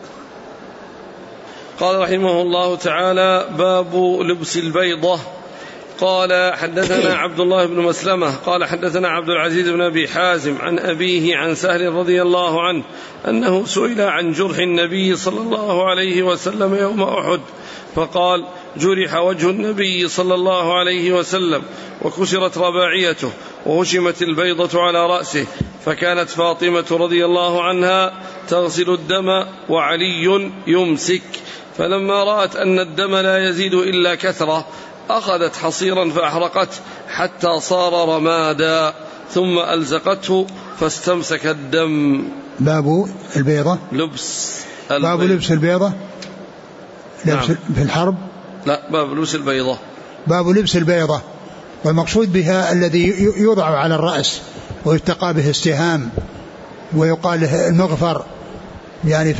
Speaker 1: قال رحمه الله تعالى: باب لبس البيضة. قال: حدثنا عبد الله بن مسلمة قال حدثنا عبد العزيز بن أبي حازم عن أبيه عن سهل رضي الله عنه أنه سئل عن جرح النبي صلى الله عليه وسلم يوم أحد فقال: جرح وجه النبي صلى الله عليه وسلم وكسرت رباعيته وهشمت البيضة على رأسه، فكانت فاطمة رضي الله عنها تغسل الدم وعلي يمسك، فلما رأت أن الدم لا يزيد إلا كثرة أخذت حصيرا فأحرقته حتى صار رمادا ثم ألزقته فاستمسك الدم.
Speaker 2: باب البيضة. باب لبس البيضة. نعم. في الحرب.
Speaker 1: لا، باب لبس البيضة.
Speaker 2: باب لبس البيضة، والمقصود بها الذي يوضع على الرأس ويتقى به السهام ويقال له المغفر، يعني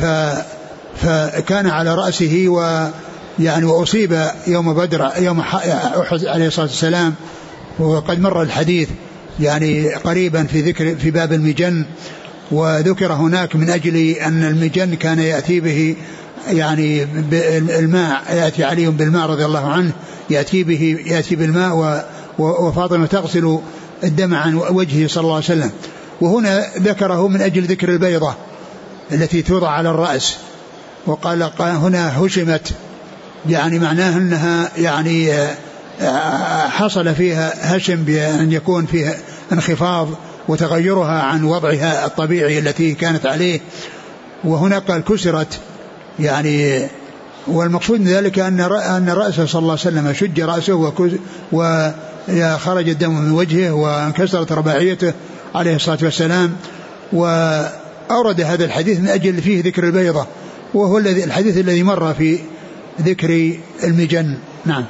Speaker 2: فكان على رأسه يعني وأصيب يوم بدر يوم أحد عليه الصلاة والسلام، وقد مر الحديث يعني قريبا في ذكر في باب المجن، وذكر هناك من أجل أن المجن كان يأتي به يعني بالماء، يأتي عليهم بالماء رضي الله عنه، يأتي بالماء وفاطمة تغسل الدم عن وجهه صلى الله عليه وسلم. وهنا ذكره من أجل ذكر البيضة التي توضع على الرأس، وقال هنا هشمت، يعني معناه أنها يعني حصل فيها هشم بأن يكون فيها انخفاض وتغيرها عن وضعها الطبيعي التي كانت عليه. وهنا قال كسرت، يعني والمقصود من ذلك أن رأسه صلى الله عليه وسلم شج رأسه وخرج الدم من وجهه وانكسرت رباعيته عليه الصلاة والسلام. وأورد هذا الحديث من أجل فيه ذكر البيضة، وهو الحديث الذي مر في ذكر المجن. نعم.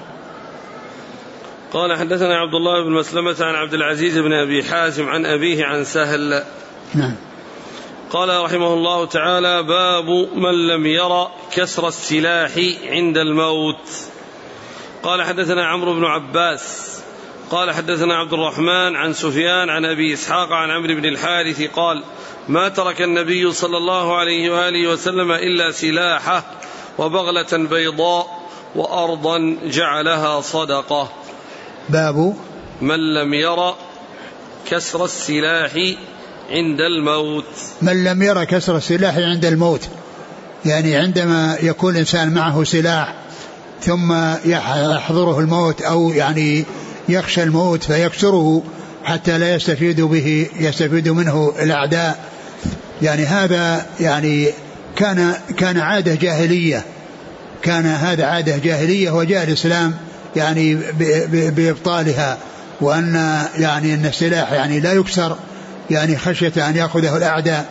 Speaker 1: قال: حدثنا عبد الله بن مسلمة عن عبد العزيز بن أبي حازم عن أبيه عن سهل.
Speaker 2: نعم.
Speaker 1: قال رحمه الله تعالى: باب من لم ير كسر السلاح عند الموت. قال: حدثنا عمرو بن عباس قال حدثنا عبد الرحمن عن سفيان عن أبي إسحاق عن عمرو بن الحارث قال: ما ترك النبي صلى الله عليه وآله وسلم إلا سلاحه وبغلة بيضاء وأرضا جعلها صدقة.
Speaker 2: باب
Speaker 1: من لم ير كسر السلاح عند الموت.
Speaker 2: من لم ير كسر السلاح عند الموت، يعني عندما يكون الإنسان معه سلاح ثم يحضره الموت أو يعني يخشى الموت فيكسره حتى لا يستفيد منه الأعداء، يعني هذا يعني كان عادة جاهلية، كان هذا عادة جاهلية وجاء الإسلام يعني بإبطالها، وأن يعني أن السلاح يعني لا يكسر يعني خشية أن يأخذه الأعداء،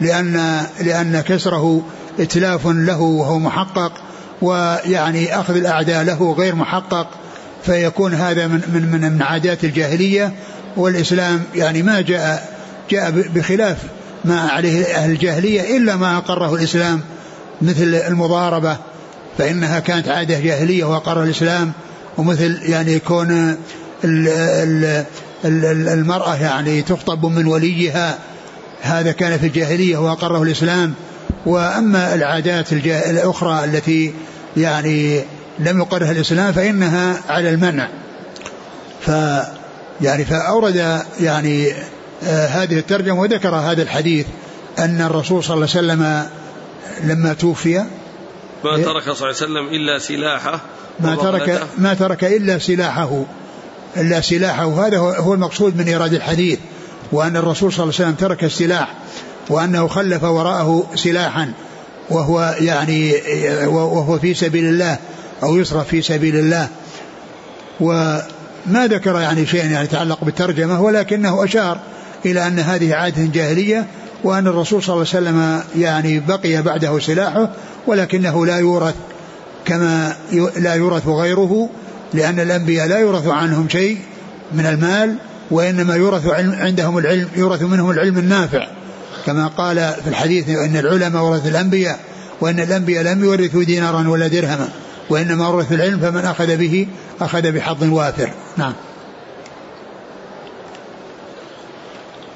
Speaker 2: لأن كسره إتلاف له وهو محقق، ويعني أخذ الأعداء له غير محقق، فيكون هذا من عادات الجاهلية. والإسلام يعني ما جاء بخلاف ما عليه أهل الجاهلية إلا ما أقره الإسلام، مثل المضاربة فإنها كانت عادة جاهلية وأقره الإسلام، ومثل يعني يكون المرأة يعني تخطب من وليها، هذا كان في الجاهلية وأقره الإسلام. وأما العادات الأخرى التي يعني لم يقرها الإسلام فإنها على المنع. فأورد يعني هذه الترجمة وذكر هذا الحديث أن الرسول صلى الله عليه وسلم لما توفي
Speaker 1: ما ترك صلى الله عليه وسلم إلا سلاحه،
Speaker 2: ما ترك إلا سلاحه. هذا هو المقصود من إيراد الحديث، وأن الرسول صلى الله عليه وسلم ترك السلاح، وأنه خلف وراءه سلاحا وهو في سبيل الله أو يصرف في سبيل الله. وما ذكر يعني شيئا يعني يتعلق بالترجمة، ولكنه أشار إلى أن هذه عادة جاهلية، وأن الرسول صلى الله عليه وسلم يعني بقي بعده سلاحه، ولكنه لا يورث كما لا يورث غيره، لأن الأنبياء لا يورث عنهم شيء من المال، وإنما يورث عندهم العلم، يورث منهم العلم النافع، كما قال في الحديث أن العلماء ورث الأنبياء، وأن الأنبياء لم يورثوا دينارا ولا درهما، وإنما ورث العلم، فمن أخذ به أخذ بحظ وافر. نعم.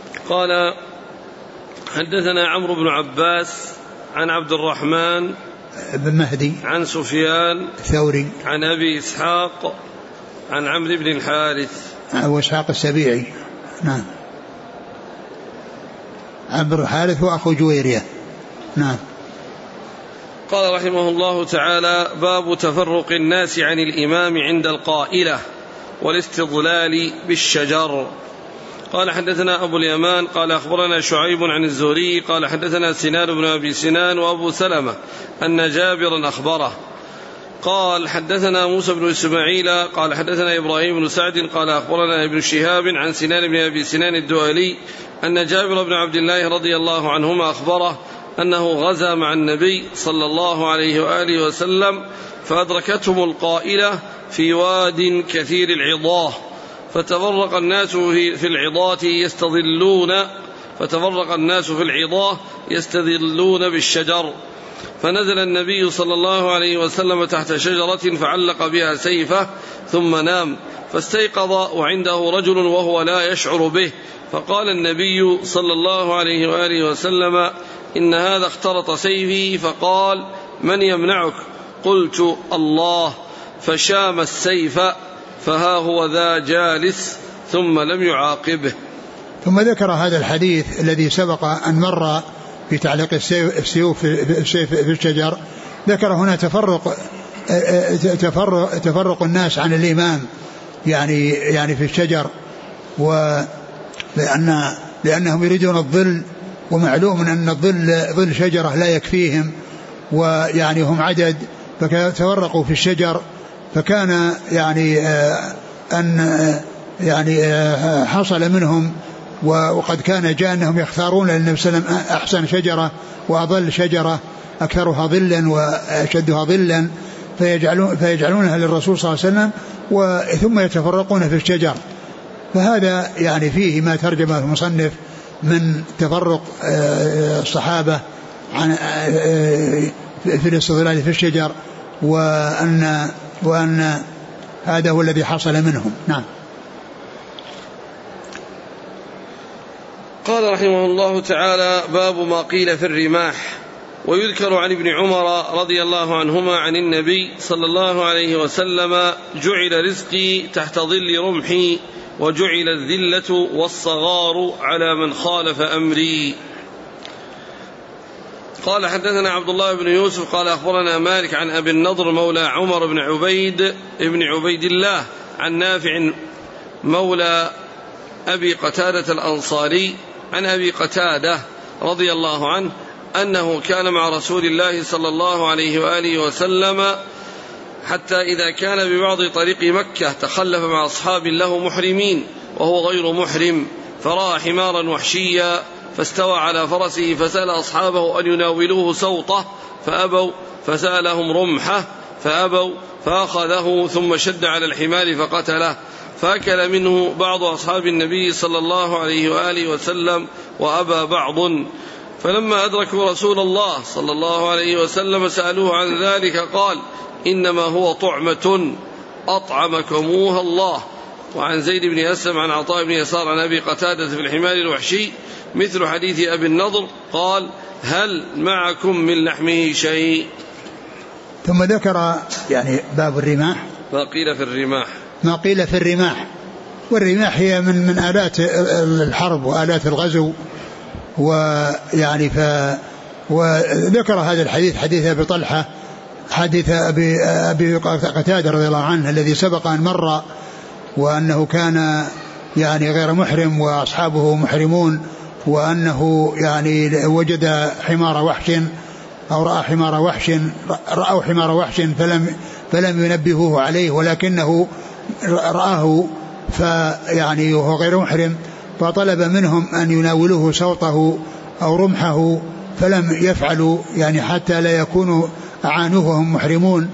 Speaker 1: قال: حدثنا عمرو بن عباس عن عبد الرحمن
Speaker 2: بن مهدي
Speaker 1: عن سفيان
Speaker 2: الثوري
Speaker 1: عن أبي إسحاق عن عمرو بن الحارث
Speaker 2: أبو إسحاق السبيعي. نعم. عمرو الحارث هو أخو جويرية. نعم.
Speaker 1: قال رحمه الله تعالى: باب تفرق الناس عن الإمام عند القائلة والاستضلال بالشجر. قال حدثنا أبو اليمان قال أخبرنا شعيب عن الزهري قال حدثنا سنان بن أبي سنان وأبو سلمة أن جابرا أخبره قال حدثنا موسى بن إسماعيل قال حدثنا إبراهيم بن سعد قال أخبرنا ابن شهاب عن سنان بن أبي سنان الدؤلي أن جابر بن عبد الله رضي الله عنهما أخبره أنه غزا مع النبي صلى الله عليه وآله وسلم فأدركتهم القائلة في واد كثير العضاه فتفرق الناس في العضاه يستظلون بالشجر، فنزل النبي صلى الله عليه وسلم تحت شجرة فعلق بها سيفه ثم نام، فاستيقظ وعنده رجل وهو لا يشعر به، فقال النبي صلى الله عليه وآله وسلم: إن هذا اخترط سيفي. فقال: من يمنعك؟ قلت: الله. فشام السيف فها هو ذا جالس، ثم لم يعاقبه.
Speaker 2: ثم ذكر هذا الحديث الذي سبق أن مر في تعليق السيوف في الشجر. ذكر هنا تفرق الناس عن الإمام يعني في الشجر، لأنهم يريدون الظل، ومعلوم أن ظل شجرة لا يكفيهم، ويعني هم عدد فتفرقوا في الشجر، فكان حصل منهم، وقد كان جاء أنهم يختارون للنبي صلى الله عليه وسلم أحسن شجرة وأظل شجرة أكثرها ظلا وأشدها ظلا فيجعلونها للرسول صلى الله عليه وسلم، ثم يتفرقون في الشجر. فهذا يعني فيه ما ترجمه المصنف من تفرق الصحابة عن في الاستظلال في الشجر، وأن هذا هو الذي حصل منهم. نعم.
Speaker 1: قال رحمه الله تعالى: باب ما قيل في الرماح. ويذكر عن ابن عمر رضي الله عنهما عن النبي صلى الله عليه وسلم: جعل رزقي تحت ظل رمحي، وجعل الذلة والصغار على من خالف أمري. قال حدثنا عبد الله بن يوسف قال أخبرنا مالك عن أبي النضر مولى عمر بن عبيد الله عن نافع مولى أبي قتادة الأنصاري عن أبي قتادة رضي الله عنه أنه كان مع رسول الله صلى الله عليه وآله وسلم حتى إذا كان ببعض طريق مكة تخلف مع أصحاب له محرمين وهو غير محرم، فرأى حمارا وحشيا فاستوى على فرسه فسأل أصحابه أن يناولوه سوطه فأبوا، فسألهم رمحه فأبوا، فأخذه ثم شد على الحمار فقتله، فأكل منه بعض أصحاب النبي صلى الله عليه وآله وسلم وأبى بعض. فلما أدركوا رسول الله صلى الله عليه وسلم سألوه عن ذلك قال: إنما هو طعمة أطعمكموها الله. وعن زيد بن أسلم عن عطاء بن يسار عن أبي قتادة في الحمار الوحشي مثل حديث أبي النضر قال: هل معكم من لحمه شيء؟
Speaker 2: ثم ذكر يعني باب الرماح.
Speaker 1: ما قيل في الرماح.
Speaker 2: والرماح هي من آلات الحرب وآلات الغزو، وذكر هذا الحديث حديث أبي طلحة حديث أبي قتادة رضي الله عنه الذي سبق أن مر، وأنه كان يعني غير محرم وأصحابه محرمون، وأنه يعني وجد حمار وحش أو رأوا حمار وحش فلم ينبهوه عليه، ولكنه رآه فيعني وهو غير محرم، فطلب منهم أن يناولوه سوطه أو رمحه فلم يفعلوا، يعني حتى لا يكونوا أعانوه وهم محرمون،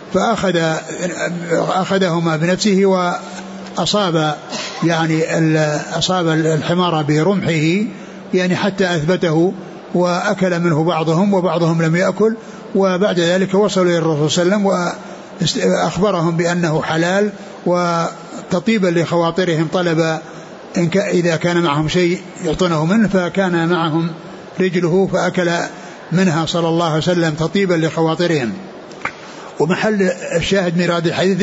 Speaker 2: فأخذهما بنفسه وأصاب أصاب الحمار برمحه يعني حتى أثبته، وأكل منه بعضهم وبعضهم لم يأكل. وبعد ذلك وصلوا إلى الرسول صلى الله عليه وسلم وأخبرهم بأنه حلال، وتطيبا لخواطرهم طلب إذا كان معهم شيء يعطونه منه، فكان معهم رجله فأكل منها صلى الله عليه وسلم تطيبا لخواطرهم. ومحل الشاهد من هذا الحديث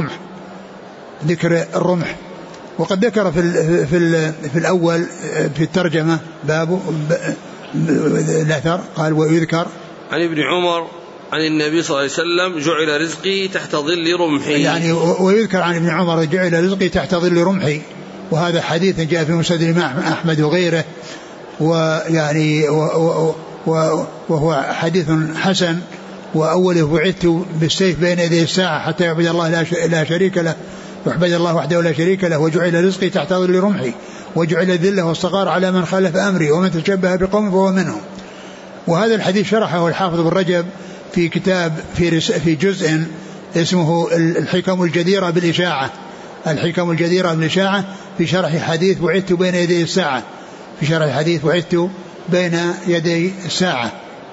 Speaker 2: ذكر الرمح. وقد ذكر في الأول في الترجمة باب الأثر قال ويذكر
Speaker 1: عن ابن عمر عن النبي صلى الله عليه وسلم جعل رزقي تحت ظل رمحي،
Speaker 2: يعني ويذكر عن ابن عمر جعل رزقي تحت ظل رمحي. وهذا حديث جاء في مسند الإمام أحمد وغيره، ويعني وهو حديث حسن. وأوله بعثت بالسيف بين يدي الساعة حتى يعبد الله لا شريك له، يعبد الله وحده لا شريك له، وجعل رزقي تحت ظل رمحي، وجعل الذلة والصغار على من خالف أمري، ومن تشبه بقوم فهو منهم. وهذا الحديث شرحه الحافظ بن رجب في كتاب في جزء اسمه الحكم الجديرة بالإشاعة، الحكم الجديرة بالإشاعة في شرح حديث بعثت بين يدي الساعة، في شرح حديث بعثت بين يدي الساعة.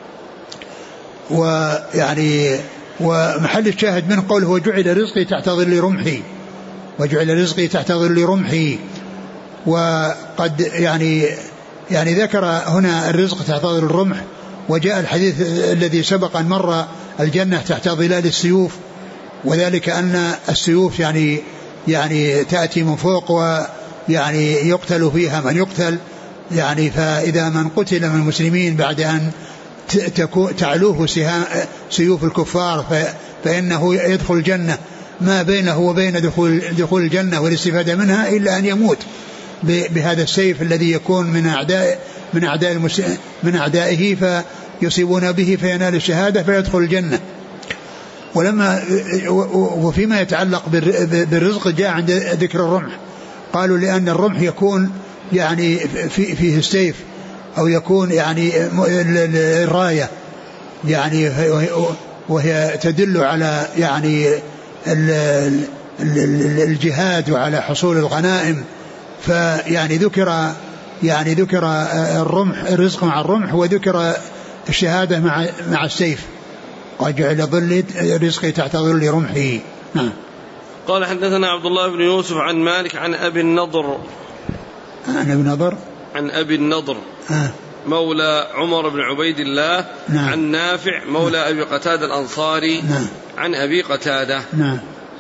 Speaker 2: ويعني ومحل الشاهد من قوله وجعل رزقي تحت ظل رمحي، وجعل رزقي تحت ظل رمحي. وقد يعني ذكر هنا الرزق تحت ظل الرمح. وجاء الحديث الذي سبق أن مر الجنة تحت ظلال السيوف، وذلك أن السيوف يعني تأتي من فوق ويعني يقتل فيها من يقتل، يعني فإذا من قتل من المسلمين بعد أن تعلوه سيوف الكفار فإنه يدخل الجنة، ما بينه وبين دخول الجنة والاستفادة منها إلا أن يموت بهذا السيف الذي يكون من أعدائه فيصيبون به فينال الشهادة فيدخل الجنة. وفيما يتعلق بالرزق جاء عند ذكر الرمح، قالوا لأن الرمح يكون يعني فيه السيف، أو يكون يعني الراية، يعني وهي تدل على يعني الجهاد وعلى حصول الغنائم. فيعني ذكر الرمح، الرزق مع الرمح، وذكر الشهادة مع السيف. وجعل ظل رزقي تحت ظل رمحي. نعم.
Speaker 1: قال حدثنا عبد الله بن يوسف عن مالك عن أبي النضر عن أبي النضر مولى عمر بن عبيد الله. نعم. عن نافع مولى أبي قتادة الأنصاري.
Speaker 2: نعم.
Speaker 1: عن أبي قتادة.
Speaker 2: نعم.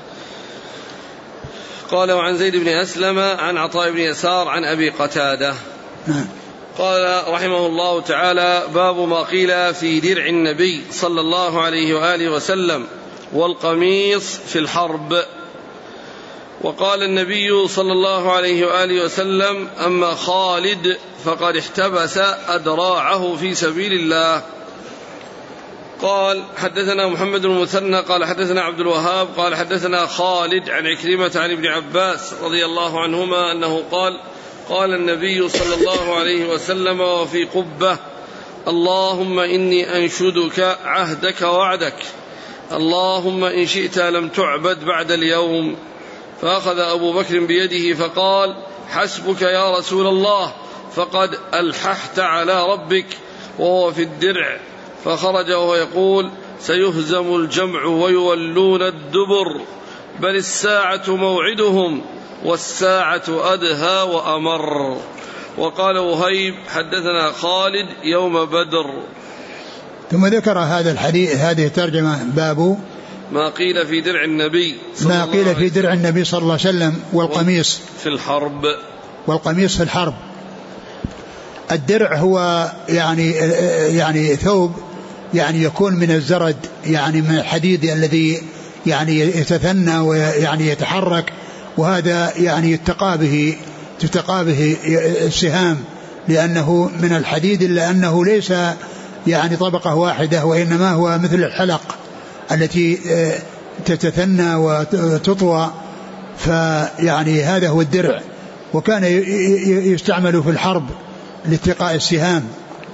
Speaker 1: قال وعن زيد بن أسلم عن عطاء بن يسار عن أبي قتادة.
Speaker 2: نعم.
Speaker 1: قال رحمه الله تعالى باب ما قيل في درع النبي صلى الله عليه وآله وسلم والقميص في الحرب. وقال النبي صلى الله عليه وآله وسلم أما خالد فقد احتبس أدراعه في سبيل الله. قال حدثنا محمد المثنى قال حدثنا عبد الوهاب قال حدثنا خالد عن عكرمة عن ابن عباس رضي الله عنهما أنه قال قال النبي صلى الله عليه وسلم وفي قبة اللهم إني أنشدك عهدك وعدك، اللهم إن شئت لم تعبد بعد اليوم. فأخذ أبو بكر بيده فقال حسبك يا رسول الله، فقد ألححت على ربك، وهو في الدرع. فخرج وهو يقول سيهزم الجمع ويولون الدبر، بل الساعة موعدهم والساعة أدهى وأمر. وقال وهيب حدثنا خالد يوم بدر.
Speaker 2: ثم ذكر هذا الحديث، هذه الترجمة باب
Speaker 1: ما قيل في درع النبي صلى الله عليه وسلم
Speaker 2: والقميص
Speaker 1: في الحرب.
Speaker 2: والقميص في الحرب. الدرع هو يعني ثوب يعني يكون من الزرد، يعني من الحديد الذي يعني يتثنى ويعني يتحرك، وهذا يعني تتقى به السهام، لأنه من الحديد، إلا أنه ليس يعني طبقة واحدة، وإنما هو مثل الحلق التي تتثنى وتطوى. فيعني هذا هو الدرع، وكان يستعمل في الحرب لاتقاء السهام.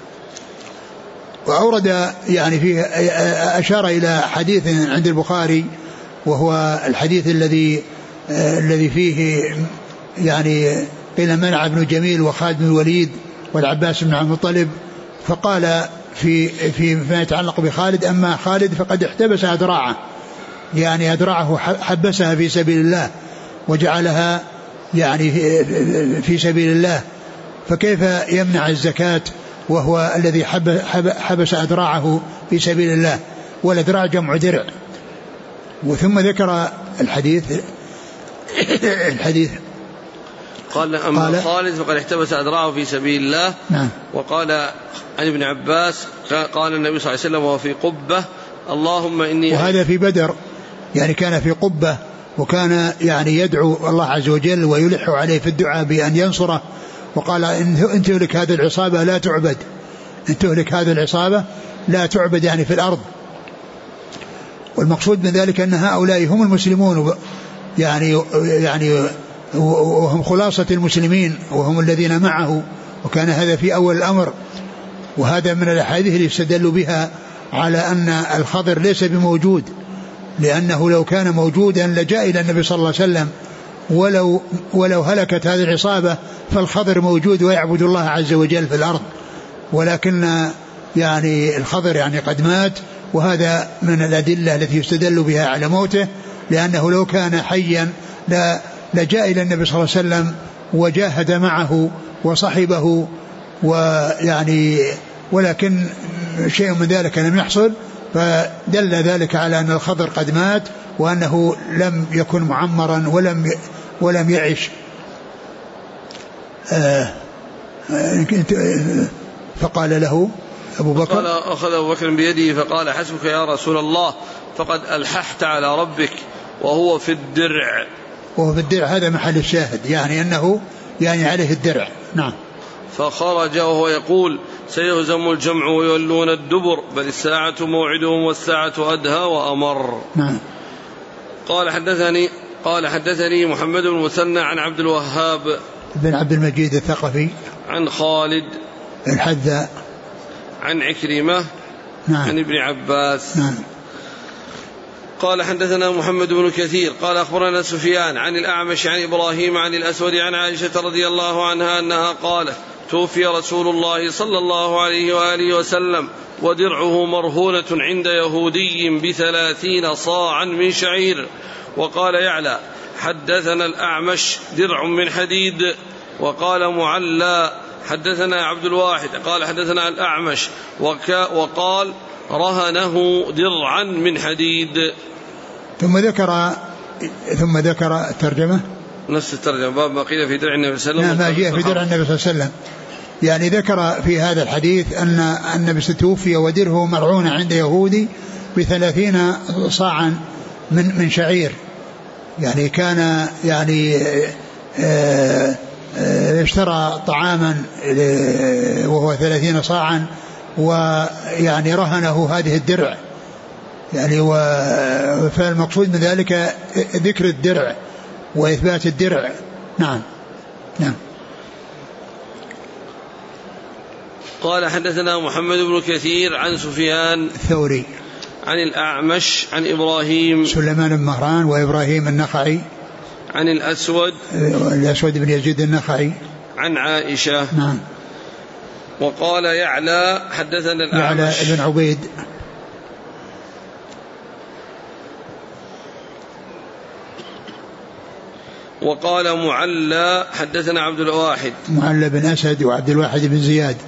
Speaker 2: وأورد يعني فيه أشار إلى حديث عند البخاري، وهو الحديث الذي فيه يعني قيل منع ابن جميل وخالد بن الوليد والعباس بن عبد المطلب، فقال فيما يتعلق بخالد أما خالد فقد احتبس أدراعه، يعني أدراعه حبسها في سبيل الله وجعلها يعني في سبيل الله، فكيف يمنع الزكاة وهو الذي حبس أدراعه في سبيل الله، والأدراع جمع درع. وثم ذكر الحديث
Speaker 1: قال أما خالد فقد احتبس أدراعه في سبيل الله.
Speaker 2: نعم.
Speaker 1: وقال عن ابن عباس قال النبي صلى الله عليه وسلم وهو في قبة اللهم إني،
Speaker 2: وهذا في بدر، يعني كان في قبة وكان يعني يدعو الله عز وجل ويلح عليه في الدعاء بأن ينصره، وقال إن تهلك هذه العصابة لا تعبد، إن تهلك هذه العصابة لا تعبد يعني في الأرض. والمقصود من ذلك أن هؤلاء هم المسلمون، يعني وهم خلاصة المسلمين وهم الذين معه، وكان هذا في أول الأمر. وهذا من الأحاديث اللي يستدل بها على أن الخضر ليس بموجود، لأنه لو كان موجودا لجاء إلى النبي صلى الله عليه وسلم، ولو هلكت هذه العصابة فالخضر موجود ويعبد الله عز وجل في الأرض، ولكن يعني الخضر يعني قد مات. وهذا من الأدلة التي يستدل بها على موته، لأنه لو كان حيا لجاء إلى النبي صلى الله عليه وسلم وجاهد معه وصحبه، ويعني ولكن شيء من ذلك لم يحصل، فدل ذلك على أن الخضر قد مات وأنه لم يكن معمرا ولم يعش. فقال له أبو بكر،
Speaker 1: قال أخذ أبو بكر بيده فقال حسبك يا رسول الله فقد ألححت على ربك وهو في الدرع.
Speaker 2: وهو في الدرع هذا محل الشاهد، يعني أنه يعني عليه الدرع. نعم.
Speaker 1: فخرج وهو يقول سيهزم الجمع ويولون الدبر بل الساعة موعدهم والساعة أدهى وأمر.
Speaker 2: نعم.
Speaker 1: قال حدثني محمد بن المثنى عن عبد الوهاب
Speaker 2: بن عبد المجيد الثقفي
Speaker 1: عن خالد
Speaker 2: الحذاء
Speaker 1: عن عكرمة. نعم. عن ابن عباس.
Speaker 2: نعم.
Speaker 1: قال حدثنا محمد بن كثير قال أخبرنا سفيان عن الأعمش عن إبراهيم عن الأسود عن عائشة رضي الله عنها أنها قالت توفي رسول الله صلى الله عليه وآله وسلم ودرعه مرهونة عند يهودي ب30 صاعا من شعير. وقال يعلى حدثنا الأعمش درع من حديد. وقال معلى حدثنا عبد الواحد قال حدثنا الأعمش وقال رهنه درعا من حديد.
Speaker 2: ثم ذكر الترجمة،
Speaker 1: نفس الترجمة باب ما قيل في درع النبي صلى الله عليه وسلم.
Speaker 2: ما جاء في درع النبي صلى الله عليه وسلم، يعني ذكر في هذا الحديث أن النبي توفي ودره مرعون عند يهودي ب30 صاعا من شعير، يعني كان يعني اشترى طعاما وهو 30 صاعا ويعني رهنه هذه الدرع، يعني فالمقصود من ذلك ذكر الدرع وإثبات الدرع. نعم. نعم.
Speaker 1: قال حدثنا محمد بن كثير عن سفيان
Speaker 2: الثوري
Speaker 1: عن الأعمش عن إبراهيم
Speaker 2: سليمان بن مهران وإبراهيم النخعي
Speaker 1: عن الأسود
Speaker 2: بن يزيد النخعي
Speaker 1: عن عائشة.
Speaker 2: نعم.
Speaker 1: وقال يعلى حدثنا الأعمش
Speaker 2: يعلى بن عبيد
Speaker 1: وقال معلى حدثنا عبد الواحد
Speaker 2: معلى بن أسد وعبد الواحد بن زياد.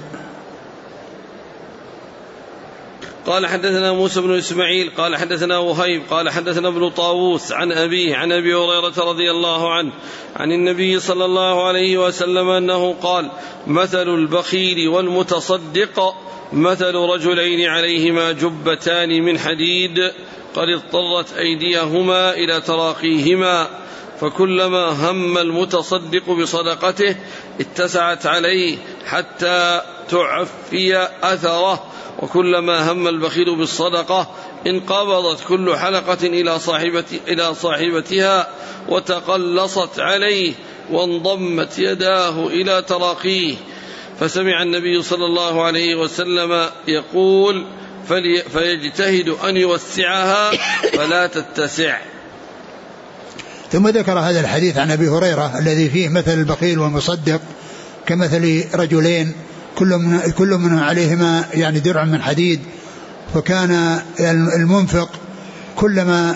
Speaker 1: قال حدثنا موسى بن إسماعيل قال حدثنا وهيب قال حدثنا ابن طاووس عن أبيه عن أبي هريرة رضي الله عنه عن النبي صلى الله عليه وسلم أنه قال مثل البخيل والمتصدق مثل رجلين عليهما جبتان من حديد قد اضطرت أيديهما إلى تراقيهما فكلما هم المتصدق بصدقته اتسعت عليه حتى تعفي أثره وكلما هم البخيل بالصدقة انقبضت كل حلقة إلى صاحبتها وتقلصت عليه وانضمت يداه إلى تراقيه. فسمع النبي صلى الله عليه وسلم يقول فيجتهد أن يوسعها فلا تتسع.
Speaker 2: ثم ذكر هذا الحديث عن أبي هريرة الذي فيه مثل البخيل والمصدق كمثل رجلين كل منهم عليهما يعني درع من حديد، فكان المنفق كلما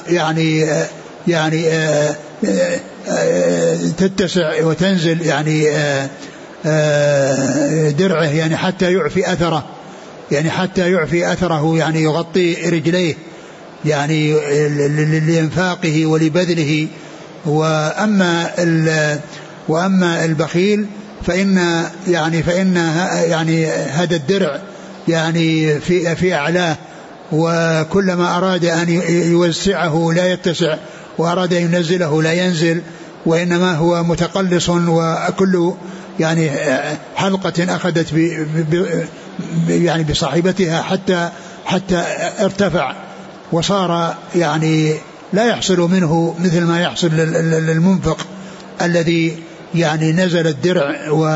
Speaker 2: يعني تتسع وتنزل يعني درعه يعني حتى يعفي أثره، يعني حتى يعفي أثره، يعني يغطي رجليه يعني لإنفاقه ولبذله. وأما البخيل فإن يعني هذا الدرع يعني في أعلاه، وكلما أراد أن يوسعه لا يتسع، وأراد أن ينزله لا ينزل، وإنما هو متقلص، وكل يعني حلقة أخذت يعني بصاحبتها حتى ارتفع، وصار يعني لا يحصل منه مثل ما يحصل للمنفق الذي يعني نزل الدرع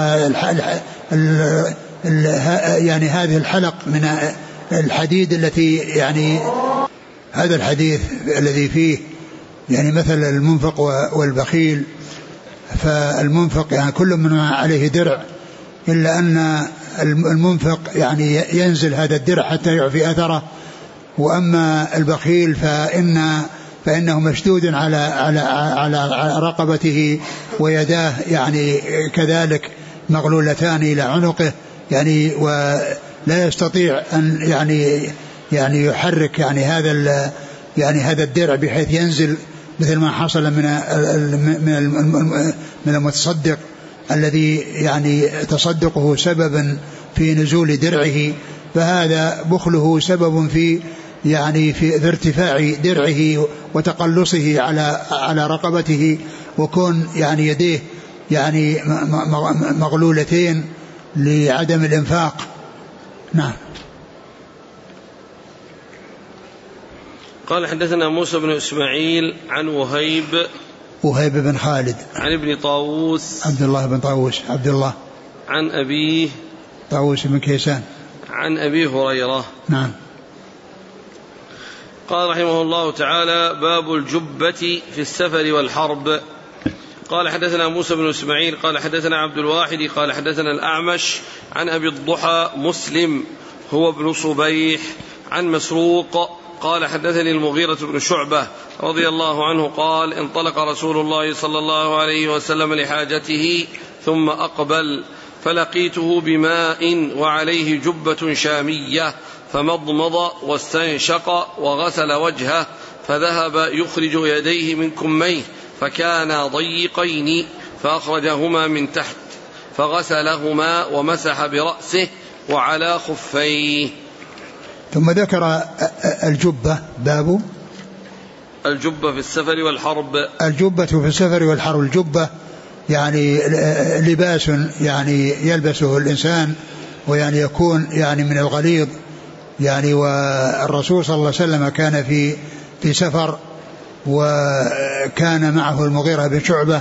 Speaker 2: يعني هذه الحلق من الحديد التي يعني هذا الحديث الذي فيه يعني مثل المنفق والبخيل. فالمنفق يعني كل من فعليه درع، إلا أن المنفق يعني ينزل هذا الدرع حتى يعفي أثره، وأما البخيل فإنه مشدود على رقبته، ويداه يعني كذلك مغلولتان إلى عنقه، يعني ولا يستطيع أن يعني يحرك يعني هذا الدرع بحيث ينزل مثل ما حصل من المتصدق الذي يعني تصدقه سببا في نزول درعه، فهذا بخله سبب في ارتفاع درعه وتقلصه على رقبته، وكون يعني يديه يعني مغلولتين لعدم الإنفاق. نعم.
Speaker 1: قال حدثنا موسى بن إسماعيل عن وهيب
Speaker 2: بن خالد
Speaker 1: عن ابن طاووس
Speaker 2: عبد الله بن طاووس عبد الله
Speaker 1: عن أبيه
Speaker 2: طاووس بن كيسان
Speaker 1: عن أبي هريرة.
Speaker 2: نعم.
Speaker 1: قال رحمه الله تعالى: باب الجبة في السفر والحرب. قال حدثنا موسى بن إسماعيل قال حدثنا عبد الواحد قال حدثنا الأعمش عن أبي الضحى مسلم هو ابن صبيح عن مسروق قال حدثني المغيرة بن شعبة رضي الله عنه قال: انطلق رسول الله صلى الله عليه وسلم لحاجته ثم أقبل، فلقيته بماء وعليه جبة شامية، فمضمض واستنشق وغسل وجهه، فذهب يخرج يديه من كميه فكانا ضيقين، فأخرجهما من تحت فغسلهما ومسح برأسه وعلى خفيه.
Speaker 2: ثم ذكر الجبة. باب
Speaker 1: الجبة في السفر والحرب. الجبة
Speaker 2: في السفر والحرب. الجبة يعني لباس يعني يلبسه الإنسان، ويعني يكون يعني من الغليظ يعني. والرسول صلى الله عليه وسلم كان في سفر، وكان معه المغيرة بن شعبة،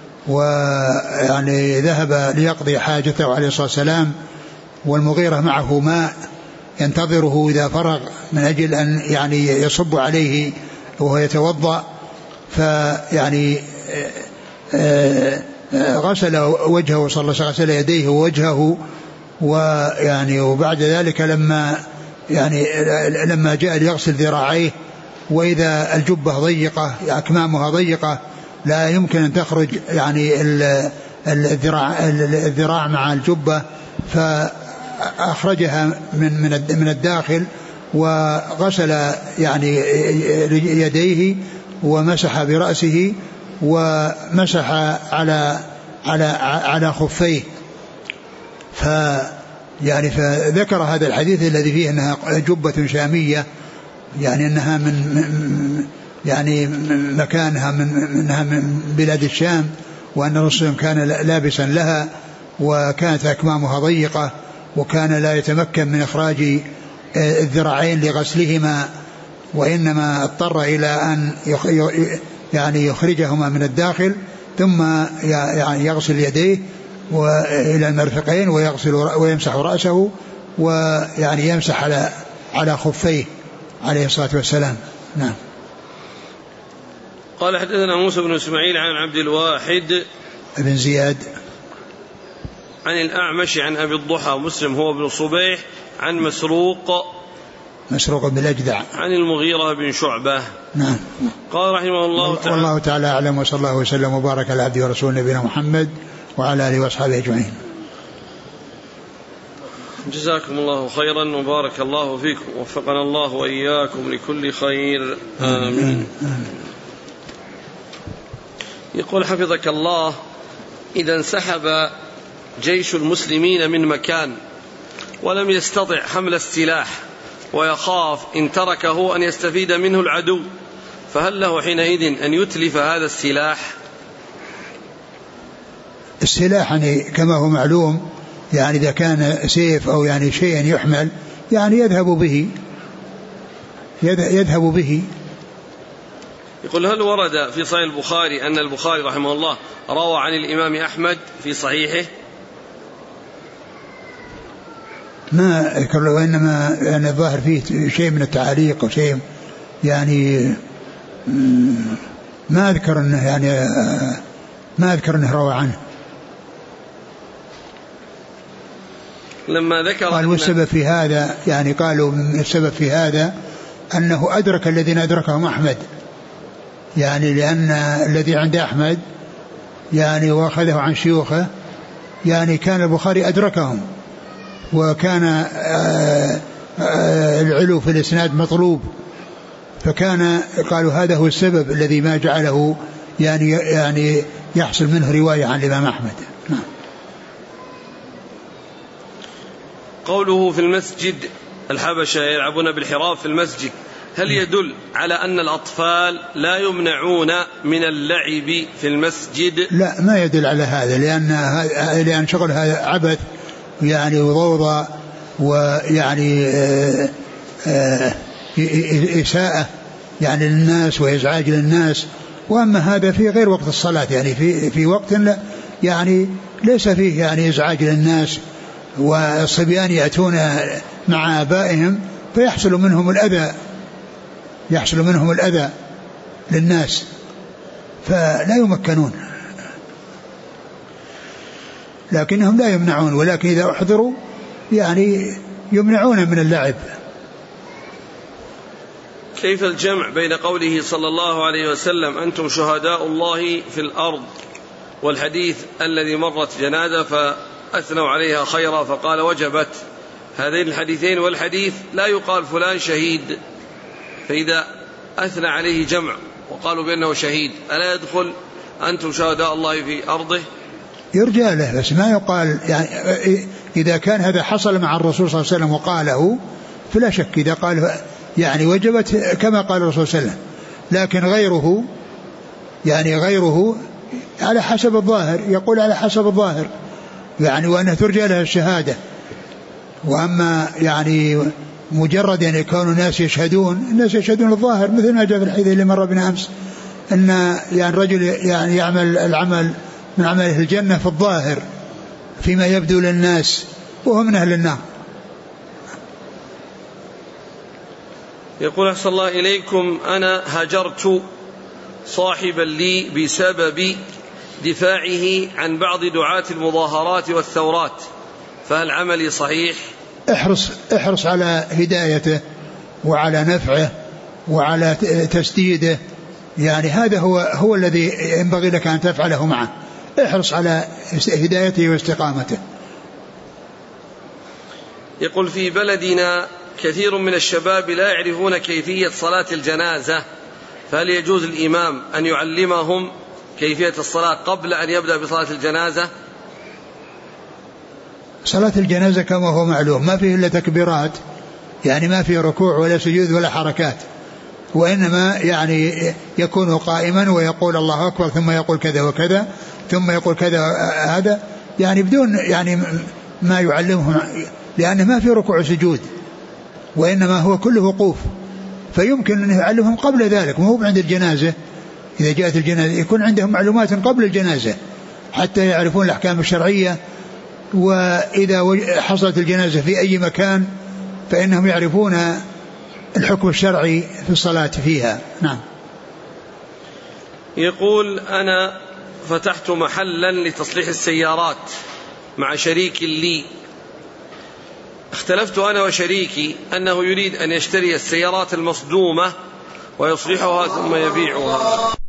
Speaker 2: ويعني ذهب ليقضي حاجته عليه الصلاة والسلام، والمغيرة معه ماء ينتظره إذا فرغ من أجل أن يعني يصب عليه وهو يتوضأ. فيعني غسل وجهه صلى الله عليه وسلم، يديه ووجهه، ويعني وبعد ذلك لما جاء ليغسل ذراعيه، وإذا الجبة ضيقة أكمامها ضيقة لا يمكن أن تخرج يعني الذراع مع الجبة، فأخرجها من الداخل، وغسل يعني يديه ومسح برأسه ومسح على خفيه. يعني فذكر هذا الحديث الذي فيه أنها جبة شامية، يعني أنها يعني مكانها منها من بلاد الشام، وأن الرسول كان لابسا لها، وكانت أكمامها ضيقة، وكان لا يتمكن من إخراج الذراعين لغسلهما، وإنما اضطر إلى أن يعني يخرجهما من الداخل، ثم يعني يغسل يديه وإلى المرفقين، ويغسل ويمسح رأسه، ويعني يمسح على خفيه عليه الصلاة والسلام. نعم.
Speaker 1: قال حدثنا موسى بن إسماعيل عن عبد الواحد
Speaker 2: بن زياد
Speaker 1: عن الأعمش عن أبي الضحى مسلم هو ابن صبيح عن مسروق
Speaker 2: بن الأجدع
Speaker 1: عن المغيرة بن شعبة.
Speaker 2: نعم.
Speaker 1: قال رحمه الله تعالى:
Speaker 2: والله تعالى أعلم، وصلى الله وسلم وبارك على عبده ورسوله نبينا محمد وعلى آله وأصحابه أجمعين.
Speaker 1: جزاكم الله خيرا وبارك الله فيكم، وفقنا الله وإياكم لكل خير، آمين. يقول حفظك الله: إذا انسحب جيش المسلمين من مكان ولم يستطع حمل السلاح ويخاف إن تركه أن يستفيد منه العدو، فهل له حينئذ أن يتلف هذا السلاح؟
Speaker 2: السلاح يعني كما هو معلوم، يعني إذا كان سيف أو يعني شيء يحمل يعني يذهب به.
Speaker 1: يقول: هل ورد في صحيح البخاري أن البخاري رحمه الله روى عن الإمام أحمد في صحيحه؟
Speaker 2: ما أذكر له، وإنما يعني الظاهر فيه شيء من التعليق وشيء يعني ما أذكر أنه روى عنه.
Speaker 1: لما ذكر
Speaker 2: قال والسبب في هذا، يعني قالوا السبب في هذا أنه أدرك الذين أدركهم أحمد، يعني لأن الذي عند أحمد يعني واخذه عن شيوخه، يعني كان البخاري أدركهم، وكان العلو في الإسناد مطلوب، فكان قالوا هذا هو السبب الذي ما جعله يعني يحصل منه رواية عن الإمام أحمد.
Speaker 1: قوله في المسجد الحبشة يلعبون بالحراب في المسجد، هل يدل على أن الأطفال لا يمنعون من اللعب في المسجد؟
Speaker 2: لا، ما يدل على هذا، لأن شغل هذا عبث يعني وضوضاء ويعني إساءة يعني للناس وإزعاج للناس. وأما هذا في غير وقت الصلاة، يعني في وقت يعني ليس فيه يعني إزعاج للناس، والصبيان يأتون مع آبائهم فيحصل منهم الأذى للناس، فلا يمكنون، لكنهم لا يمنعون، ولكن إذا أحضروا يعني يمنعون من اللعب.
Speaker 1: كيف الجمع بين قوله صلى الله عليه وسلم أنتم شهداء الله في الأرض، والحديث الذي مرت جنازة فأثنوا عليها خيرا فقال وجبت؟ هذين الحديثين والحديث لا يقال فلان شهيد، فإذا أثنى عليه جمع وقالوا بأنه شهيد ألا يدخل أنتم شهداء الله في أرضه؟
Speaker 2: يرجى له، بس ما يقال يعني إذا كان هذا حصل مع الرسول صلى الله عليه وسلم وقاله فلا شك، إذا قال يعني وجبت كما قال الرسول صلى الله عليه وسلم، لكن غيره على حسب الظاهر، يقول على حسب الظاهر يعني وأنه ترجى له الشهادة. وأما يعني مجرد يعني كون الناس يشهدون الظاهر، مثل ما جاء في الحديث اللي مر بنا أمس أن يعني رجل يعني يعمل العمل من عمله الجنة في الظاهر فيما يبدو للناس وهو من أهل النار.
Speaker 1: يقول أحسن الله إليكم: أنا هجرت صاحبا لي بسبب دفاعه عن بعض دعاة المظاهرات والثورات، فهل عملي صحيح؟
Speaker 2: احرص على هدايته وعلى نفعه وعلى تسديده، يعني هذا هو الذي ينبغي لك أن تفعله معه، احرص على هدايته واستقامته.
Speaker 1: يقول: في بلدنا كثير من الشباب لا يعرفون كيفية صلاة الجنازة، فهل يجوز الإمام أن يعلمهم كيفية الصلاة قبل أن يبدأ بصلاة الجنازة؟
Speaker 2: صلاة الجنازة كما هو معلوم ما فيه إلا تكبيرات، يعني ما فيه ركوع ولا سجود ولا حركات، وإنما يعني يكون قائما ويقول الله أكبر ثم يقول كذا وكذا ثم يقول كذا هذا، يعني بدون يعني ما يعلمهم، لأنه ما فيه ركوع وسجود وإنما هو كله وقوف، فيمكن أن يعلمهم قبل ذلك، وهو عند الجنازة إذا جاءت الجنازة يكون عندهم معلومات قبل الجنازة حتى يعرفون الأحكام الشرعية، وإذا حصلت الجنازة في أي مكان فإنهم يعرفون الحكم الشرعي في الصلاة فيها. نعم.
Speaker 1: يقول: أنا فتحت محلا لتصليح السيارات مع شريك لي، اختلفت أنا وشريكي أنه يريد أن يشتري السيارات المصدومة ويصلحها ثم يبيعها،